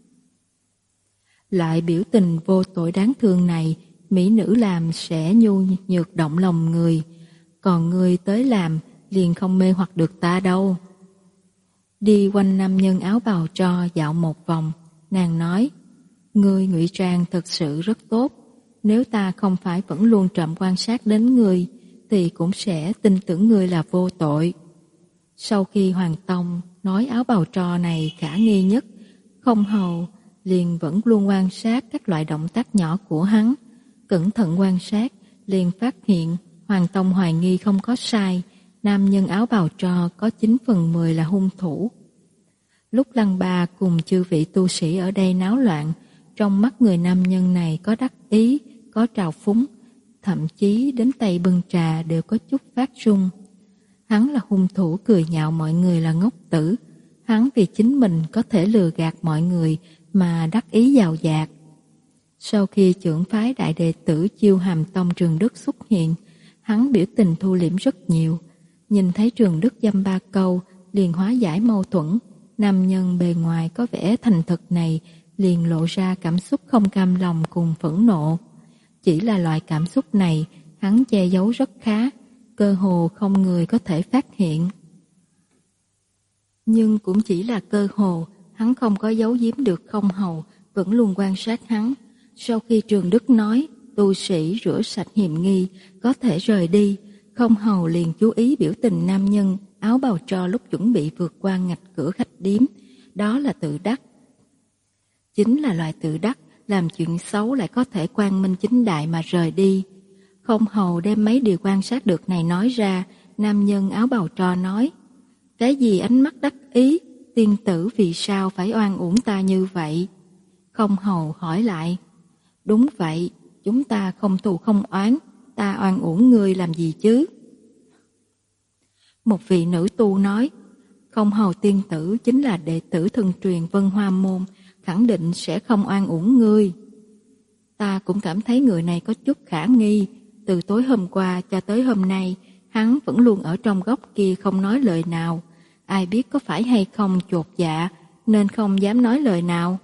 loại biểu tình vô tội đáng thương này, mỹ nữ làm sẽ nhu nhược động lòng người, còn người tới làm liền không mê hoặc được ta đâu. Đi quanh nam nhân áo bào tro dạo một vòng, nàng nói, ngươi ngụy trang thật sự rất tốt, nếu ta không phải vẫn luôn trộm quan sát đến ngươi, thì cũng sẽ tin tưởng ngươi là vô tội. Sau khi Hoàng Tông nói áo bào tro này khả nghi nhất, Không Hầu liền vẫn luôn quan sát các loại động tác nhỏ của hắn. Cẩn thận quan sát, liền phát hiện Hoàng Tông hoài nghi không có sai, nam nhân áo bào tro có chín phần mười là hung thủ. Lúc Lăng Ba cùng chư vị tu sĩ ở đây náo loạn, trong mắt người nam nhân này có đắc ý, có trào phúng, thậm chí đến tay bưng trà đều có chút phát run. Hắn là hung thủ cười nhạo mọi người là ngốc tử, hắn vì chính mình có thể lừa gạt mọi người mà đắc ý giàu dạt. Sau khi trưởng phái đại đệ tử Chiêu Hàm Tông Trường Đức xuất hiện, hắn biểu tình thu liễm rất nhiều. Nhìn thấy Trường Đức dăm ba câu, liền hóa giải mâu thuẫn. Nam nhân bề ngoài có vẻ thành thật này liền lộ ra cảm xúc không cam lòng cùng phẫn nộ. Chỉ là loại cảm xúc này, hắn che giấu rất khá, cơ hồ không người có thể phát hiện. Nhưng cũng chỉ là cơ hồ, hắn không có giấu giếm được Không Hầu, vẫn luôn quan sát hắn. Sau khi Trường Đức nói, tu sĩ rửa sạch hiềm nghi, có thể rời đi, Không Hầu liền chú ý biểu tình nam nhân áo bào tro lúc chuẩn bị vượt qua ngạch cửa khách điếm. Đó là tự đắc. Chính là loại tự đắc, làm chuyện xấu lại có thể quang minh chính đại mà rời đi. Không Hầu đem mấy điều quan sát được này nói ra, nam nhân áo bào tro nói, cái gì ánh mắt đắc ý, tiên tử vì sao phải oan uổng ta như vậy? Không Hầu hỏi lại, đúng vậy, chúng ta không thù không oán, ta oan uổng ngươi làm gì chứ? Một vị nữ tu nói, Không Hầu tiên tử chính là đệ tử thân truyền Vân Hoa Môn, khẳng định sẽ không oan uổng ngươi. Ta cũng cảm thấy người này có chút khả nghi, từ tối hôm qua cho tới hôm nay, hắn vẫn luôn ở trong góc kia không nói lời nào. Ai biết có phải hay không chột dạ, nên không dám nói lời nào.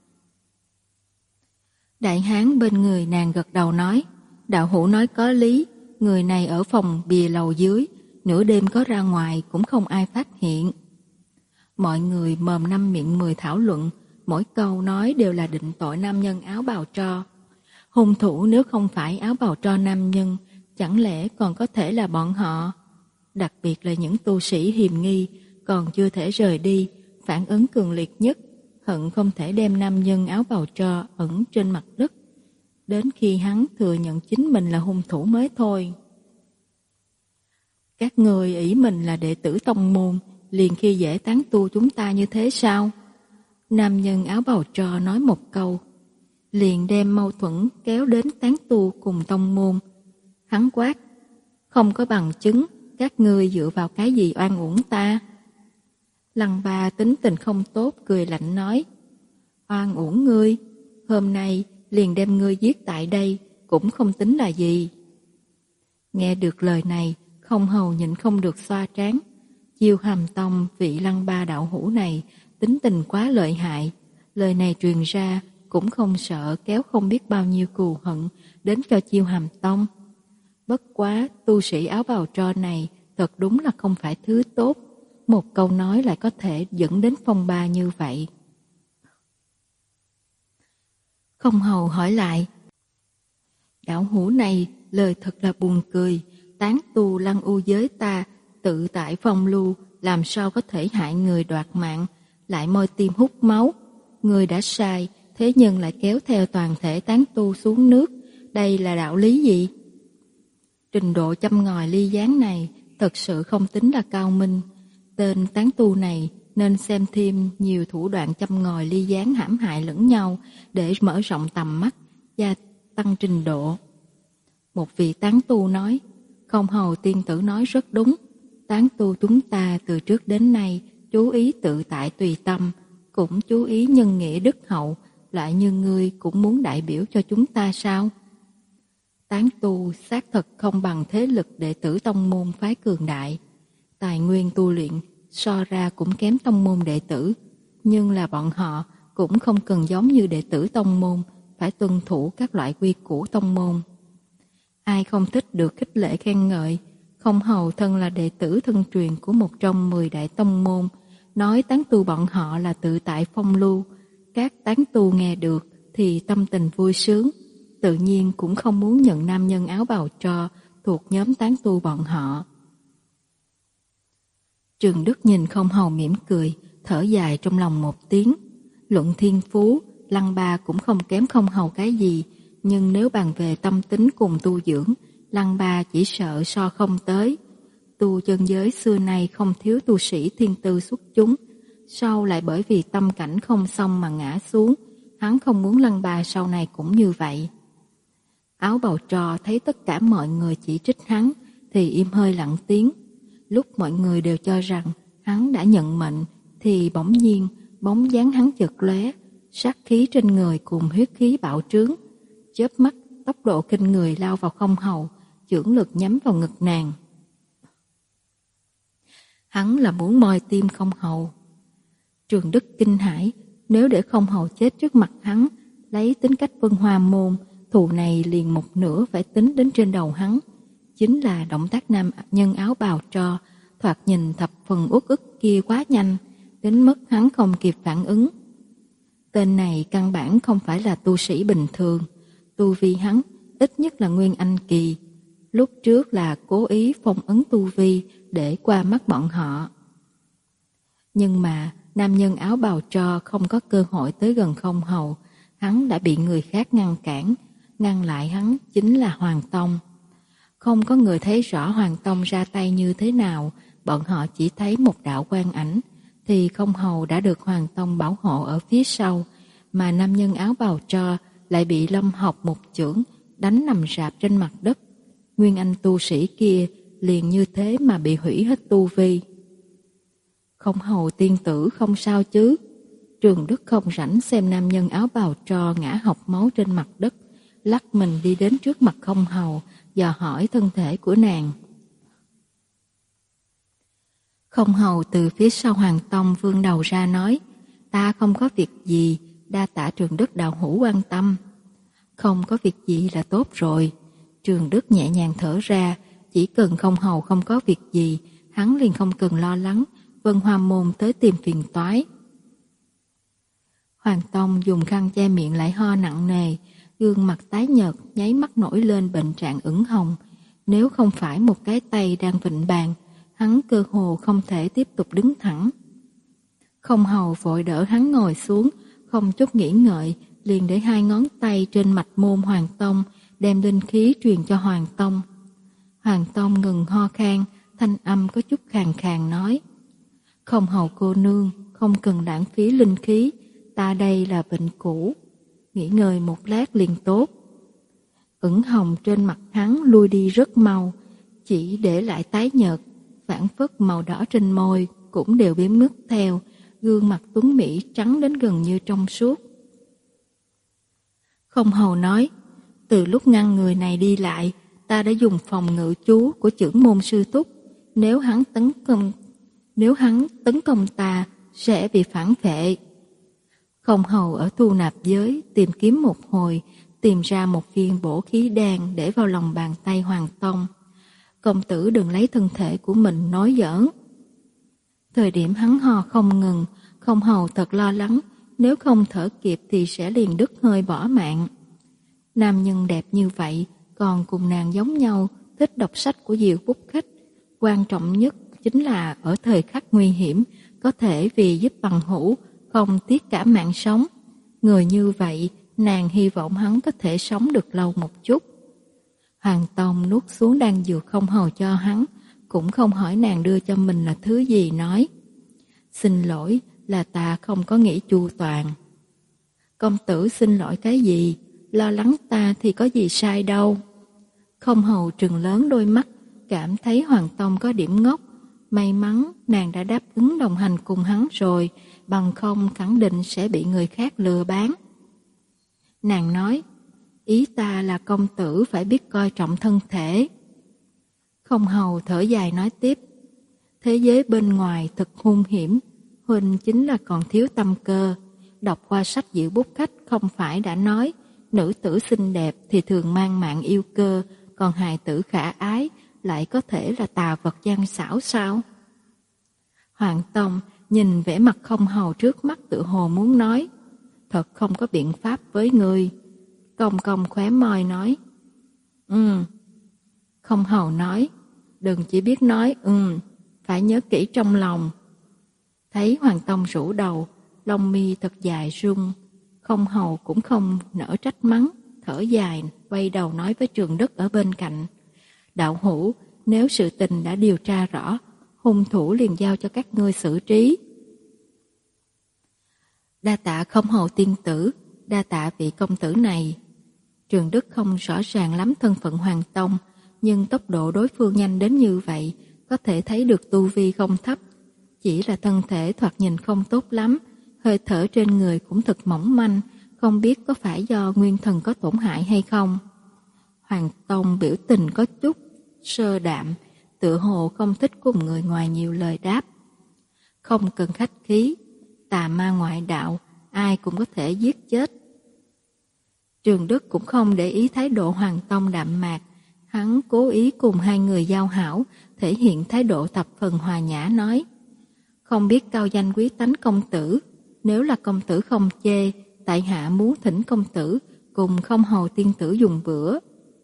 Đại hán bên người nàng gật đầu nói, đạo hữu nói có lý, người này ở phòng bìa lầu dưới, nửa đêm có ra ngoài cũng không ai phát hiện. Mọi người mồm năm miệng mười thảo luận, mỗi câu nói đều là định tội nam nhân áo bào tro. Hung thủ nếu không phải áo bào tro nam nhân, chẳng lẽ còn có thể là bọn họ? Đặc biệt là những tu sĩ hiềm nghi, còn chưa thể rời đi, phản ứng cường liệt nhất, hận không thể đem nam nhân áo bào tro ẩn trên mặt đất, đến khi hắn thừa nhận chính mình là hung thủ mới thôi. Các người ỷ mình là đệ tử tông môn, liền khi dễ tán tu chúng ta như thế sao? Nam nhân áo bào tro nói một câu, liền đem mâu thuẫn kéo đến tán tu cùng tông môn. Hắn quát, không có bằng chứng, các ngươi dựa vào cái gì oan uổng ta? Lăng Ba tính tình không tốt, cười lạnh nói, oan uổng ngươi, hôm nay liền đem ngươi giết tại đây, cũng không tính là gì. Nghe được lời này, Không Hầu nhịn không được xoa trán. Chiêu Hàm Tông vị Lăng Ba đạo hữu này tính tình quá lợi hại, lời này truyền ra cũng không sợ kéo không biết bao nhiêu cừu hận đến cho Chiêu Hàm Tông. Bất quá tu sĩ áo bào tro này thật đúng là không phải thứ tốt, một câu nói lại có thể dẫn đến phong ba như vậy. Không Hầu hỏi lại, đạo hữu này lời thật là buồn cười, tán tu lăng u giới ta tự tại phong lưu, làm sao có thể hại người đoạt mạng, lại môi tim hút máu. Người đã sai, thế nhưng lại kéo theo toàn thể tán tu xuống nước, đây là đạo lý gì? Trình độ châm ngòi ly gián này thật sự không tính là cao minh. Tên tán tu này nên xem thêm nhiều thủ đoạn châm ngòi ly gián hãm hại lẫn nhau để mở rộng tầm mắt, gia tăng trình độ. Một vị tán tu nói, Không Hầu tiên tử nói rất đúng, tán tu chúng ta từ trước đến nay chú ý tự tại tùy tâm, cũng chú ý nhân nghĩa đức hậu, lại như ngươi cũng muốn đại biểu cho chúng ta sao? Tán tu xác thật không bằng thế lực đệ tử tông môn phái cường đại, tài nguyên tu luyện so ra cũng kém tông môn đệ tử, nhưng là bọn họ cũng không cần giống như đệ tử tông môn phải tuân thủ các loại quy củ tông môn. Ai không thích được khích lệ khen ngợi? Không Hầu thân là đệ tử thân truyền của một trong mười đại tông môn, nói tán tu bọn họ là tự tại phong lưu, các tán tu nghe được thì tâm tình vui sướng, tự nhiên cũng không muốn nhận nam nhân áo bào tro thuộc nhóm tán tu bọn họ. Trường Đức nhìn Không Hầu mỉm cười, thở dài trong lòng một tiếng. Luận thiên phú, Lăng Ba cũng không kém Không Hầu cái gì, nhưng nếu bàn về tâm tính cùng tu dưỡng, Lăng Ba chỉ sợ so không tới. Tu chân giới xưa nay không thiếu tu sĩ thiên tư xuất chúng, sau lại bởi vì tâm cảnh không xong mà ngã xuống, hắn không muốn Lăng Ba sau này cũng như vậy. Áo bào tro thấy tất cả mọi người chỉ trích hắn thì im hơi lặng tiếng. Lúc mọi người đều cho rằng hắn đã nhận mệnh thì bỗng nhiên bóng dáng hắn chợt lóe, sát khí trên người cùng huyết khí bạo trướng, chớp mắt tốc độ kinh người lao vào Không Hầu, chưởng lực nhắm vào ngực nàng. Hắn là muốn moi tim Không Hầu. Trường Đức kinh hãi, nếu để Không Hầu chết trước mặt hắn, lấy tính cách Vân Hoa Môn, thù này liền một nửa phải tính đến trên đầu hắn. Chính là động tác nam nhân áo bào tro, thoạt nhìn thập phần uất ức kia quá nhanh, đến mức hắn không kịp phản ứng. Tên này căn bản không phải là tu sĩ bình thường, tu vi hắn ít nhất là nguyên anh kỳ. Lúc trước là cố ý phong ấn tu vi để qua mắt bọn họ. Nhưng mà nam nhân áo bào tro không có cơ hội tới gần Không Hầu, hắn đã bị người khác ngăn cản, ngăn lại hắn chính là Hoàng Tông. Không có người thấy rõ Hoàng Tông ra tay như thế nào, bọn họ chỉ thấy một đạo quang ảnh, thì Không Hầu đã được Hoàng Tông bảo hộ ở phía sau, mà nam nhân áo bào tro lại bị Lâm Học một chưởng đánh nằm rạp trên mặt đất. Nguyên anh tu sĩ kia liền như thế mà bị hủy hết tu vi. Không Hầu tiên tử không sao chứ? Trường Đức không rảnh xem nam nhân áo bào tro ngã hộc máu trên mặt đất, lắc mình đi đến trước mặt Không Hầu, dò hỏi thân thể của nàng. Không Hầu từ phía sau Hoàng Tông vươn đầu ra nói, ta không có việc gì, đa tạ Trường Đức đạo hữu quan tâm. Không có việc gì là tốt rồi. Trường Đức nhẹ nhàng thở ra, chỉ cần Không Hầu không có việc gì, hắn liền không cần lo lắng, Vân Hoa Môn tới tìm phiền toái. Hoàng Tông dùng khăn che miệng lại ho nặng nề, gương mặt tái nhợt nháy mắt nổi lên bệnh trạng ửng hồng. Nếu không phải một cái tay đang vịnh bàn, hắn cơ hồ không thể tiếp tục đứng thẳng. Không Hầu vội đỡ hắn ngồi xuống, không chút nghĩ ngợi, liền để hai ngón tay trên mạch môn Hoàng Tông, đem linh khí truyền cho Hoàng Tông. Hoàng Tông ngừng ho khan, thanh âm có chút khàn khàn nói, Không Hầu cô nương, không cần lãng phí linh khí, ta đây là bệnh cũ, nghỉ ngơi một lát liền tốt. Ửng hồng trên mặt hắn lui đi rất mau, chỉ để lại tái nhợt, phảng phất màu đỏ trên môi cũng đều biến mất theo, gương mặt tuấn mỹ trắng đến gần như trong suốt. Không Hầu nói, từ lúc ngăn người này đi lại, ta đã dùng phòng ngự chú của chưởng môn sư thúc, nếu hắn tấn công nếu hắn tấn công ta sẽ bị phản vệ. Không Hầu ở thu nạp giới tìm kiếm một hồi, tìm ra một viên bổ khí đan để vào lòng bàn tay Hoàng Tông. Công tử đừng lấy thân thể của mình nói giỡn. Thời điểm hắn ho không ngừng, Không Hầu thật lo lắng, nếu không thở kịp thì sẽ liền đứt hơi bỏ mạng. Nam nhân đẹp như vậy, còn cùng nàng giống nhau, thích đọc sách của Diệu Bút Khách. Quan trọng nhất chính là ở thời khắc nguy hiểm, có thể vì giúp bằng hữu, không tiếc cả mạng sống. Người như vậy, nàng hy vọng hắn có thể sống được lâu một chút. Hoàng Tông nuốt xuống đan dược Không Hầu cho hắn, cũng không hỏi nàng đưa cho mình là thứ gì, nói, xin lỗi, là ta không có nghĩ chu toàn. Công tử xin lỗi cái gì, lo lắng ta thì có gì sai đâu. Không Hầu trừng lớn đôi mắt, cảm thấy Hoàng Tông có điểm ngốc. May mắn nàng đã đáp ứng đồng hành cùng hắn rồi, bằng không khẳng định sẽ bị người khác lừa bán. Nàng nói, ý ta là công tử phải biết coi trọng thân thể. Không Hầu thở dài nói tiếp, thế giới bên ngoài thật hung hiểm, huynh chính là còn thiếu tâm cơ. Đọc qua sách Diệu Bút Khách không phải đã nói, nữ tử xinh đẹp thì thường mang mạng yêu cơ, còn hài tử khả ái lại có thể là tà vật gian xảo sao? Hoàng Tông nhìn vẻ mặt Không Hầu trước mắt tự hồ muốn nói, thật không có biện pháp với ngươi. Cong cong khóe môi nói, ừ. Không Hầu nói, đừng chỉ biết nói ừ, phải nhớ kỹ trong lòng. Thấy Hoàng Tông rũ đầu, lông mi thật dài rung, Không Hầu cũng không nỡ trách mắng, thở dài, quay đầu nói với Trường Đức ở bên cạnh, đạo hữu, nếu sự tình đã điều tra rõ, hung thủ liền giao cho các ngươi xử trí. Đa tạ Không Hầu tiên tử, đa tạ vị công tử này. Trường Đức không rõ ràng lắm thân phận Hoàng Tông, nhưng tốc độ đối phương nhanh đến như vậy, có thể thấy được tu vi không thấp. Chỉ là thân thể thoạt nhìn không tốt lắm, hơi thở trên người cũng thật mỏng manh, không biết có phải do nguyên thần có tổn hại hay không. Hoàng Tông biểu tình có chút sơ đạm, tựa hồ không thích cùng người ngoài nhiều lời đáp. Không cần khách khí, tà ma ngoại đạo, ai cũng có thể giết chết. Trường Đức cũng không để ý thái độ Hoàng Tông đạm mạc, hắn cố ý cùng hai người giao hảo, thể hiện thái độ thập phần hòa nhã nói, không biết cao danh quý tánh công tử. Nếu là công tử không chê, tại hạ muốn thỉnh công tử cùng không hầu tiên tử dùng bữa.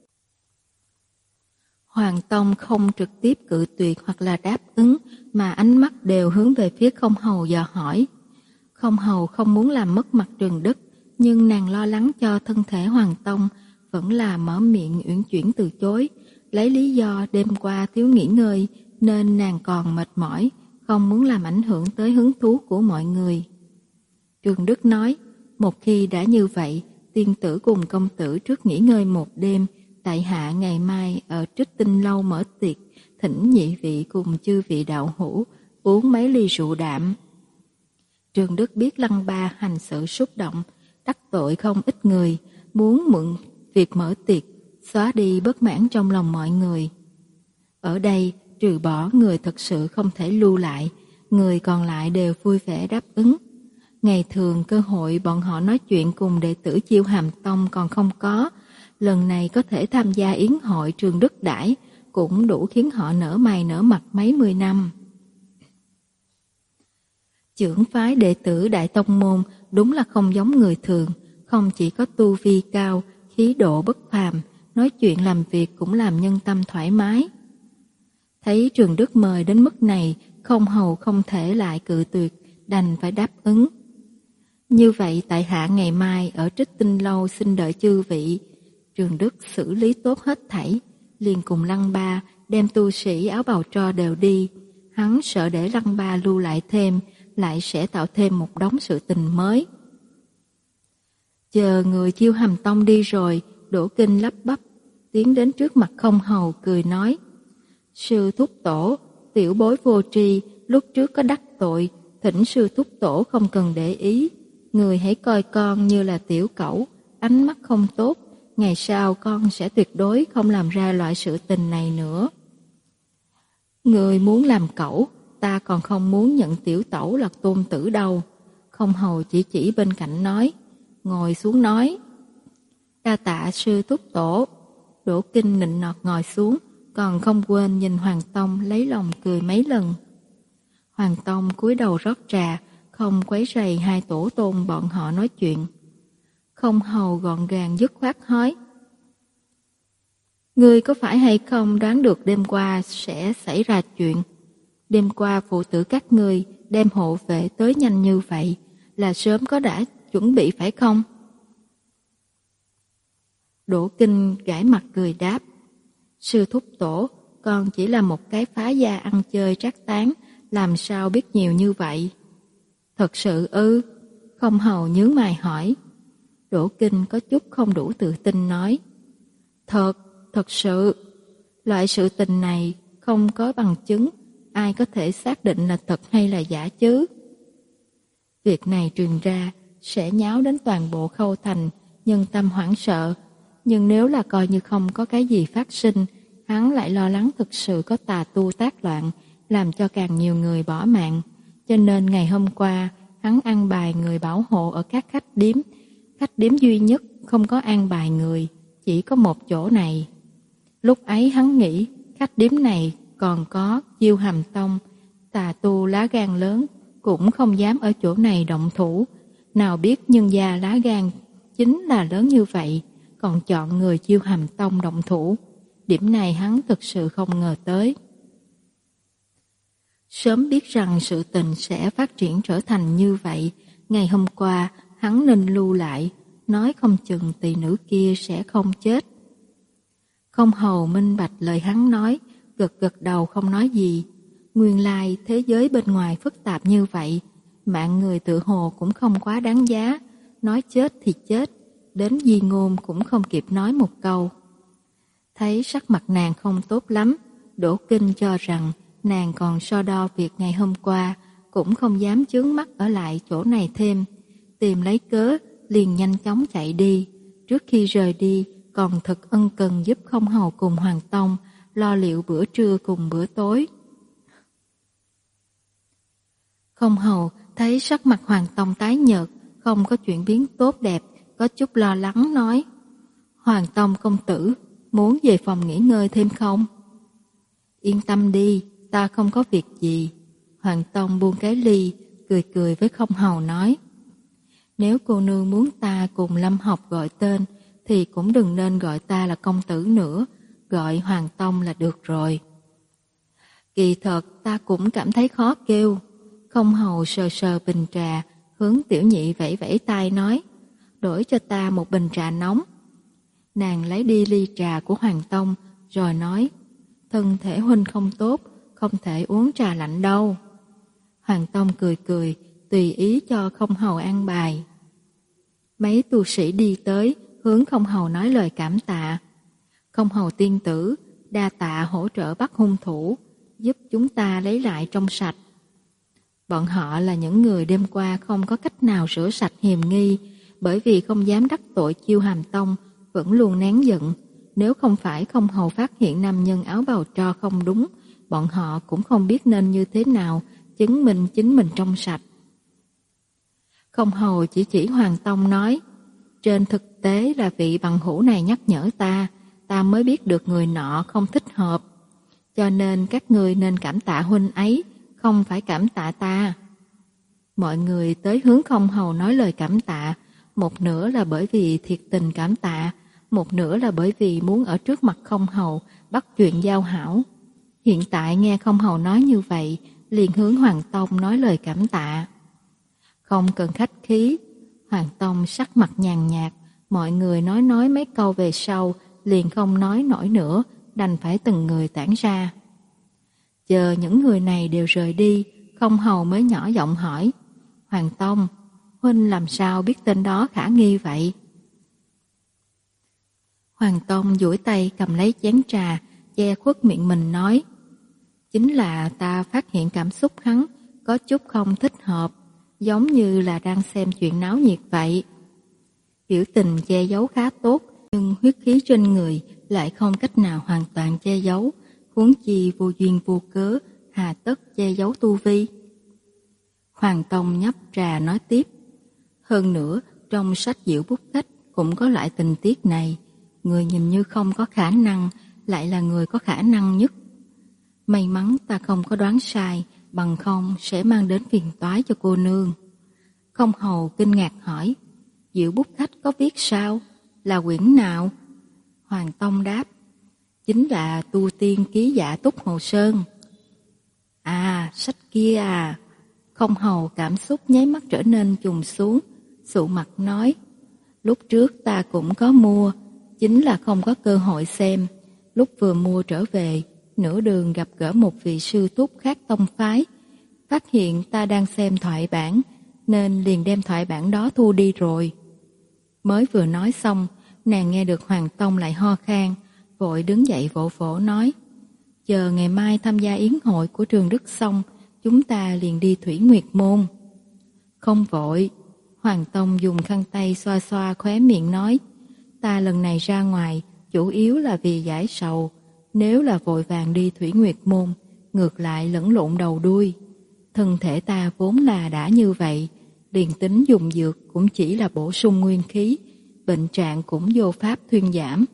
Hoàng tông không trực tiếp cự tuyệt hoặc là đáp ứng, mà ánh mắt đều hướng về phía không hầu dò hỏi. Không hầu không muốn làm mất mặt Trường Đức, nhưng nàng lo lắng cho thân thể Hoàng tông, vẫn là mở miệng uyển chuyển từ chối, lấy lý do đêm qua thiếu nghỉ ngơi nên nàng còn mệt mỏi, không muốn làm ảnh hưởng tới hứng thú của mọi người. Trường Đức nói, một khi đã như vậy, tiên tử cùng công tử trước nghỉ ngơi một đêm, tại hạ ngày mai ở Trích Tinh lâu mở tiệc, thỉnh nhị vị cùng chư vị đạo hữu uống mấy ly rượu đạm. Trường Đức biết Lăng Ba hành sự xúc động, đắc tội không ít người, muốn mượn việc mở tiệc xóa đi bất mãn trong lòng mọi người. Ở đây, trừ bỏ người thật sự không thể lưu lại, người còn lại đều vui vẻ đáp ứng. Ngày thường cơ hội bọn họ nói chuyện cùng đệ tử Chiêu Hàm Tông còn không có, lần này có thể tham gia yến hội Trường Đức đãi cũng đủ khiến họ nở mày nở mặt mấy mươi năm. Trưởng phái đệ tử Đại Tông Môn đúng là không giống người thường, không chỉ có tu vi cao, khí độ bất phàm, nói chuyện làm việc cũng làm nhân tâm thoải mái. Thấy Trường Đức mời đến mức này, không hầu không thể lại cự tuyệt, đành phải đáp ứng. Như vậy tại hạ ngày mai ở Trích Tinh lâu xin đợi chư vị. Trường Đức xử lý tốt hết thảy, liền cùng Lăng Ba đem tu sĩ áo bào tro đều đi. Hắn sợ để Lăng Ba lưu lại thêm, lại sẽ tạo thêm một đống sự tình mới. Chờ người Chiêu Hàm Tông đi rồi, Đỗ Kinh lắp bắp tiến đến trước mặt không hầu cười nói: Sư thúc tổ, tiểu bối vô tri, lúc trước có đắc tội, thỉnh sư thúc tổ không cần để ý. Người hãy coi con như là tiểu cẩu, ánh mắt không tốt, ngày sau con sẽ tuyệt đối không làm ra loại sự tình này nữa. Người muốn làm cẩu, ta còn không muốn nhận tiểu tẩu là tôn tử đâu. Không hầu chỉ chỉ bên cạnh nói, ngồi xuống nói. Đa tạ sư thúc tổ. Đỗ Kinh nịnh nọt ngồi xuống, còn không quên nhìn Hoàng Tông lấy lòng cười mấy lần. Hoàng Tông cúi đầu rót trà, không quấy rầy hai tổ tôn bọn họ nói chuyện. Không hầu gọn gàng dứt khoát hỏi: Ngươi có phải hay không đoán được đêm qua sẽ xảy ra chuyện? Đêm qua phụ tử các ngươi đem hộ vệ tới nhanh như vậy, là sớm có đã chuẩn bị phải không? Đỗ Kinh gãi mặt cười đáp: Sư thúc tổ, con chỉ là một cái phá gia ăn chơi trác tán, làm sao biết nhiều như vậy? Thật sự ư? Không hầu nhướng mày hỏi. Đỗ Kinh có chút không đủ tự tin nói: Thật, thật sự. Loại sự tình này không có bằng chứng, ai có thể xác định là thật hay là giả chứ? Việc này truyền ra sẽ nháo đến toàn bộ Khâu Thành, nhân tâm hoảng sợ. Nhưng nếu là coi như không có cái gì phát sinh, hắn lại lo lắng thực sự có tà tu tác loạn, làm cho càng nhiều người bỏ mạng. Cho nên ngày hôm qua, hắn an bài người bảo hộ ở các khách điếm. Khách điếm duy nhất không có an bài người, chỉ có một chỗ này. Lúc ấy hắn nghĩ khách điếm này còn có Chiêu Hàm Tông, tà tu lá gan lớn cũng không dám ở chỗ này động thủ. Nào biết nhân gia lá gan chính là lớn như vậy, còn chọn người Chiêu Hàm Tông động thủ. Điểm này hắn thực sự không ngờ tới. Sớm biết rằng sự tình sẽ phát triển trở thành như vậy, ngày hôm qua hắn nên lưu lại, nói không chừng tỷ nữ kia sẽ không chết. Không hầu minh bạch lời hắn nói, gật gật đầu không nói gì. Nguyên lai thế giới bên ngoài phức tạp như vậy, mạng người tự hồ cũng không quá đáng giá, nói chết thì chết, đến di ngôn cũng không kịp nói một câu. Thấy sắc mặt nàng không tốt lắm, Đỗ Kinh cho rằng nàng còn so đo việc ngày hôm qua, cũng không dám chướng mắt ở lại chỗ này thêm. Tìm lấy cớ, liền nhanh chóng chạy đi. Trước khi rời đi, còn thật ân cần giúp Không hầu cùng Hoàng Tông lo liệu bữa trưa cùng bữa tối. Không hầu thấy sắc mặt Hoàng Tông tái nhợt, không có chuyển biến tốt đẹp, có chút lo lắng nói: Hoàng Tông công tử, muốn về phòng nghỉ ngơi thêm không? Yên tâm đi, ta không có việc gì. Hoàng Tông buông cái ly, cười cười với Không Hầu nói: Nếu cô nương muốn ta cùng Lâm Học gọi tên, thì cũng đừng nên gọi ta là công tử nữa, gọi Hoàng Tông là được rồi. Kỳ thật ta cũng cảm thấy khó kêu. Không Hầu sờ sờ bình trà, hướng Tiểu Nhị vẫy vẫy tay nói: Đổi cho ta một bình trà nóng. Nàng lấy đi ly trà của Hoàng Tông, rồi nói: Thân thể huynh không tốt, không thể uống trà lạnh đâu. Hoàng Tông cười cười, tùy ý cho Không Hầu an bài. Mấy tu sĩ đi tới, hướng Không Hầu nói lời cảm tạ. Không Hầu tiên tử, đa tạ hỗ trợ bắt hung thủ, giúp chúng ta lấy lại trong sạch. Bọn họ là những người đêm qua không có cách nào rửa sạch hiềm nghi, bởi vì không dám đắc tội Chiêu Hàm Tông, vẫn luôn nén giận. Nếu không phải Không Hầu phát hiện nam nhân áo bào tro không đúng, bọn họ cũng không biết nên như thế nào chứng minh chính mình trong sạch. Không Hầu chỉ chỉ Hoàng Tông nói: Trên thực tế là vị bằng hữu này nhắc nhở ta, ta mới biết được người nọ không thích hợp. Cho nên các người nên cảm tạ huynh ấy, không phải cảm tạ ta. Mọi người tới hướng Không Hầu nói lời cảm tạ, một nửa là bởi vì thiệt tình cảm tạ, một nửa là bởi vì muốn ở trước mặt Không Hầu bắt chuyện giao hảo. Hiện tại nghe Không Hầu nói như vậy, liền hướng Hoàng Tông nói lời cảm tạ. Không cần khách khí, Hoàng Tông sắc mặt nhàn nhạt, mọi người nói nói mấy câu về sau, liền không nói nổi nữa, đành phải từng người tản ra. Chờ những người này đều rời đi, Không Hầu mới nhỏ giọng hỏi: Hoàng Tông, huynh làm sao biết tên đó khả nghi vậy? Hoàng Tông duỗi tay cầm lấy chén trà, che khuất miệng mình nói: Chính là ta phát hiện cảm xúc hắn có chút không thích hợp, giống như là đang xem chuyện náo nhiệt vậy. Biểu tình che giấu khá tốt, nhưng huyết khí trên người lại không cách nào hoàn toàn che giấu, huống chi vô duyên vô cớ, hà tất che giấu tu vi. Hoàng Tông nhấp trà nói tiếp: Hơn nữa, trong sách Diệu Bút Khách cũng có loại tình tiết này, người nhìn như không có khả năng, lại là người có khả năng nhất. May mắn ta không có đoán sai, bằng không sẽ mang đến phiền toái cho cô nương. Không Hầu kinh ngạc hỏi: Diệu Bút Khách có viết sao? Là quyển nào? Hoàng Tông đáp: Chính là Tu Tiên Ký Dạ Túc Hồ Sơn. À, sách kia à. Không Hầu cảm xúc nháy mắt trở nên trùng xuống, sụ mặt nói: Lúc trước ta cũng có mua, chính là không có cơ hội xem. Lúc vừa mua trở về, nửa đường gặp gỡ một vị sư túc khác tông phái, phát hiện ta đang xem thoại bản, nên liền đem thoại bản đó thu đi rồi. Mới vừa nói xong, nàng nghe được Hoàng Tông lại ho khan, vội đứng dậy vỗ vỗ nói: Chờ ngày mai tham gia yến hội của trường Đức xong, chúng ta liền đi Thủy Nguyệt Môn. Không vội. Hoàng Tông dùng khăn tay xoa xoa khóe miệng nói: Ta lần này ra ngoài chủ yếu là vì giải sầu, nếu là vội vàng đi Thủy Nguyệt Môn, ngược lại lẫn lộn đầu đuôi. Thân thể ta vốn là đã như vậy, liền tính dùng dược cũng chỉ là bổ sung nguyên khí, bệnh trạng cũng vô pháp thuyên giảm.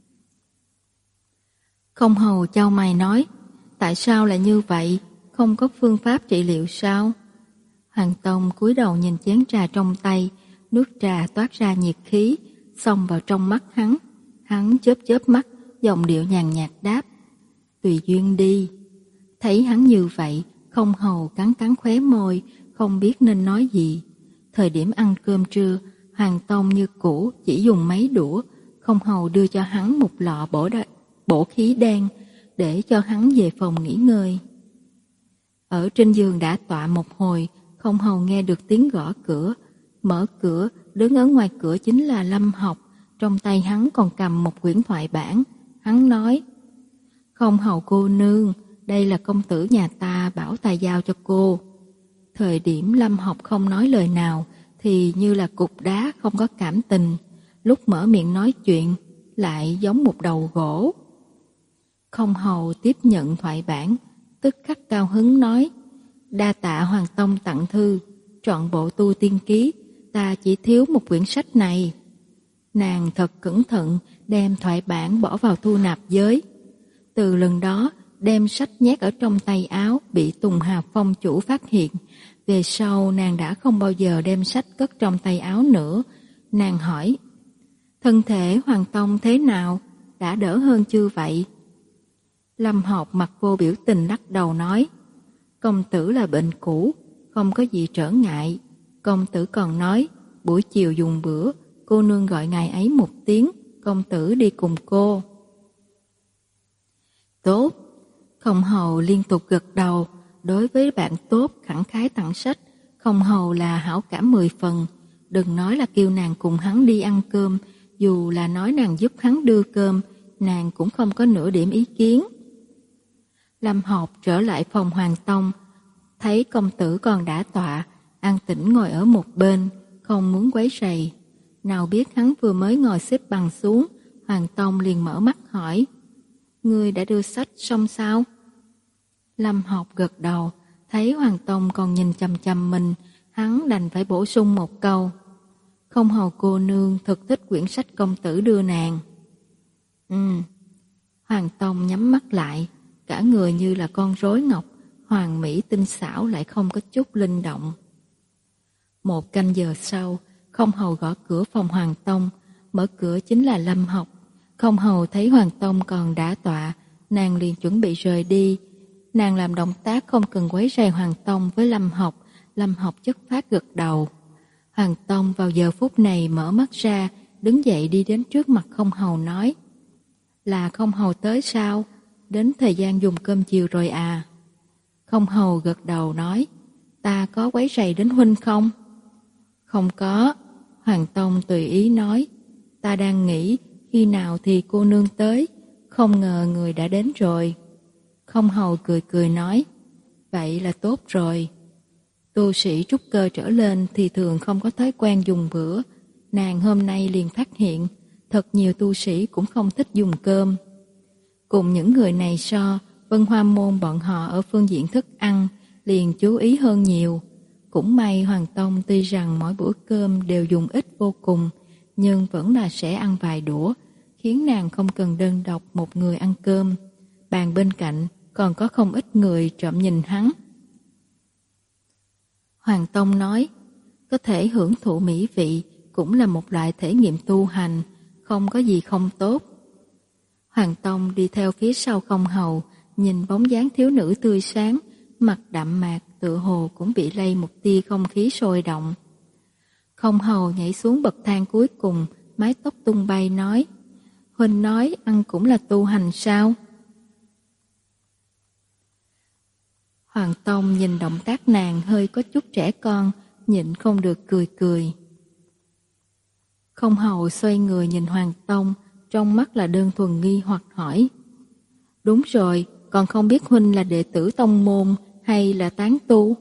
Không Hầu chau mày nói: Tại sao lại như vậy? Không có phương pháp trị liệu sao? Hoàng Tông cúi đầu nhìn chén trà trong tay, nước trà toát ra nhiệt khí, xông vào trong mắt hắn. Hắn chớp chớp mắt, giọng điệu nhàn nhạt đáp: Tùy duyên đi. Thấy hắn như vậy, Không Hầu cắn cắn khóe môi, không biết nên nói gì. Thời điểm ăn cơm trưa, Hoàng Tông như cũ chỉ dùng mấy đũa, Không Hầu đưa cho hắn một lọ bổ, đa, bổ khí đan, để cho hắn về phòng nghỉ ngơi. Ở trên giường đã tọa một hồi, Không Hầu nghe được tiếng gõ cửa. Mở cửa, đứng ở ngoài cửa chính là Lâm Học, trong tay hắn còn cầm một quyển thoại bản. Hắn nói: Không Hầu cô nương, đây là công tử nhà ta bảo ta giao cho cô. Thời điểm Lâm Học không nói lời nào, thì như là cục đá không có cảm tình. Lúc mở miệng nói chuyện, lại giống một đầu gỗ. Không Hầu tiếp nhận thoại bản, tức khắc cao hứng nói: Đa tạ Hoàng Tông tặng thư, trọn bộ Tu Tiên Ký, ta chỉ thiếu một quyển sách này. Nàng thật cẩn thận đem thoại bản bỏ vào thu nạp giới. Từ lần đó, đem sách nhét ở trong tay áo, bị Tùng Hà Phong chủ phát hiện. Về sau nàng đã không bao giờ đem sách cất trong tay áo nữa. Nàng hỏi, thân thể Hoàng Tông thế nào? Đã đỡ hơn chưa vậy? Lâm Học mặt vô biểu tình lắc đầu nói, công tử là bệnh cũ, không có gì trở ngại. Công tử còn nói, buổi chiều dùng bữa, cô nương gọi ngài ấy một tiếng, công tử đi cùng cô. Tốt. Không hầu liên tục gật đầu. Đối với bạn tốt khẳng khái tặng sách, không hầu là hảo cảm mười phần. Đừng nói là kêu nàng cùng hắn đi ăn cơm, dù là nói nàng giúp hắn đưa cơm, nàng cũng không có nửa điểm ý kiến. Lâm Học trở lại phòng Hoàng Tông, thấy công tử còn đã tọa, an tĩnh ngồi ở một bên, không muốn quấy rầy. Nào biết hắn vừa mới ngồi xếp bằng xuống, Hoàng Tông liền mở mắt hỏi, ngươi đã đưa sách xong sao? Lâm Học gật đầu, thấy Hoàng Tông còn nhìn chằm chằm mình, hắn đành phải bổ sung một câu, không hầu cô nương thực thích quyển sách công tử đưa nàng. Ừ. Hoàng Tông nhắm mắt lại, cả người như là con rối ngọc, hoàn mỹ tinh xảo lại không có chút linh động. Một canh giờ sau, không hầu gõ cửa phòng Hoàng Tông, mở cửa chính là Lâm Học. Không hầu thấy Hoàng Tông còn đã tọa, nàng liền chuẩn bị rời đi. Nàng làm động tác không cần quấy rầy Hoàng Tông với Lâm Học, Lâm Học chất phát gật đầu. Hoàng Tông vào giờ phút này mở mắt ra, đứng dậy đi đến trước mặt không hầu nói, là không hầu tới sao? Đến thời gian dùng cơm chiều rồi à? Không hầu gật đầu nói, ta có quấy rầy đến huynh không? Không có. Hoàng Tông tùy ý nói, ta đang nghĩ khi nào thì cô nương tới, không ngờ người đã đến rồi. Không hầu cười cười nói, vậy là tốt rồi. Tu sĩ trúc cơ trở lên thì thường không có thói quen dùng bữa. Nàng hôm nay liền phát hiện, thật nhiều tu sĩ cũng không thích dùng cơm. Cùng những người này so, Vân Hoa Môn bọn họ ở phương diện thức ăn liền chú ý hơn nhiều. Cũng may Hoàng Tông tuy rằng mỗi bữa cơm đều dùng ít vô cùng, nhưng vẫn là sẽ ăn vài đũa, khiến nàng không cần đơn độc một người ăn cơm. Bàn bên cạnh còn có không ít người trộm nhìn hắn. Hoàng Tông nói, có thể hưởng thụ mỹ vị cũng là một loại thể nghiệm tu hành, không có gì không tốt. Hoàng Tông đi theo phía sau không hầu, nhìn bóng dáng thiếu nữ tươi sáng, mặt đậm mạc tựa hồ cũng bị lây một tia không khí sôi động. Không hầu nhảy xuống bậc thang cuối cùng, mái tóc tung bay nói, huynh nói ăn cũng là tu hành sao? Hoàng Tông nhìn động tác nàng hơi có chút trẻ con, nhịn không được cười cười. Không hầu xoay người nhìn Hoàng Tông, trong mắt là đơn thuần nghi hoặc hỏi, đúng rồi, còn không biết huynh là đệ tử tông môn hay là tán tu?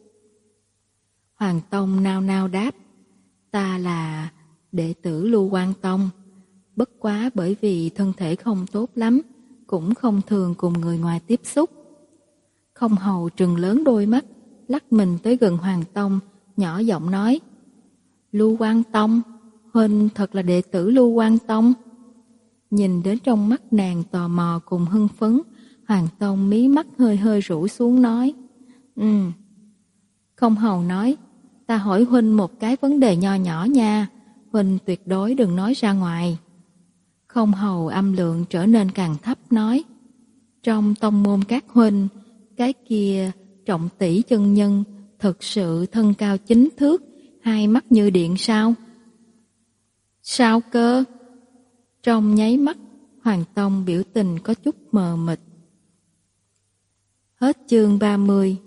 Hoàng Tông nao nao đáp, ta là đệ tử Lưu Quan Tông, bất quá bởi vì thân thể không tốt lắm, cũng không thường cùng người ngoài tiếp xúc. Không hầu trừng lớn đôi mắt, lắc mình tới gần Hoàng Tông, nhỏ giọng nói, Lưu Quan Tông, huynh thật là đệ tử Lưu Quan Tông. Nhìn đến trong mắt nàng tò mò cùng hưng phấn, Hoàng Tông mí mắt hơi hơi rũ xuống nói, Ừ. Không hầu nói, ta hỏi huynh một cái vấn đề nho nhỏ nha, huynh tuyệt đối đừng nói ra ngoài. Không hầu âm lượng trở nên càng thấp nói, trong tông môn các huynh, cái kia trọng tỷ chân nhân thực sự thân cao chín thước, hai mắt như điện sao? Sao cơ? Trong nháy mắt, Hoàng Tông biểu tình có chút mờ mịt. Hết chương ba mươi.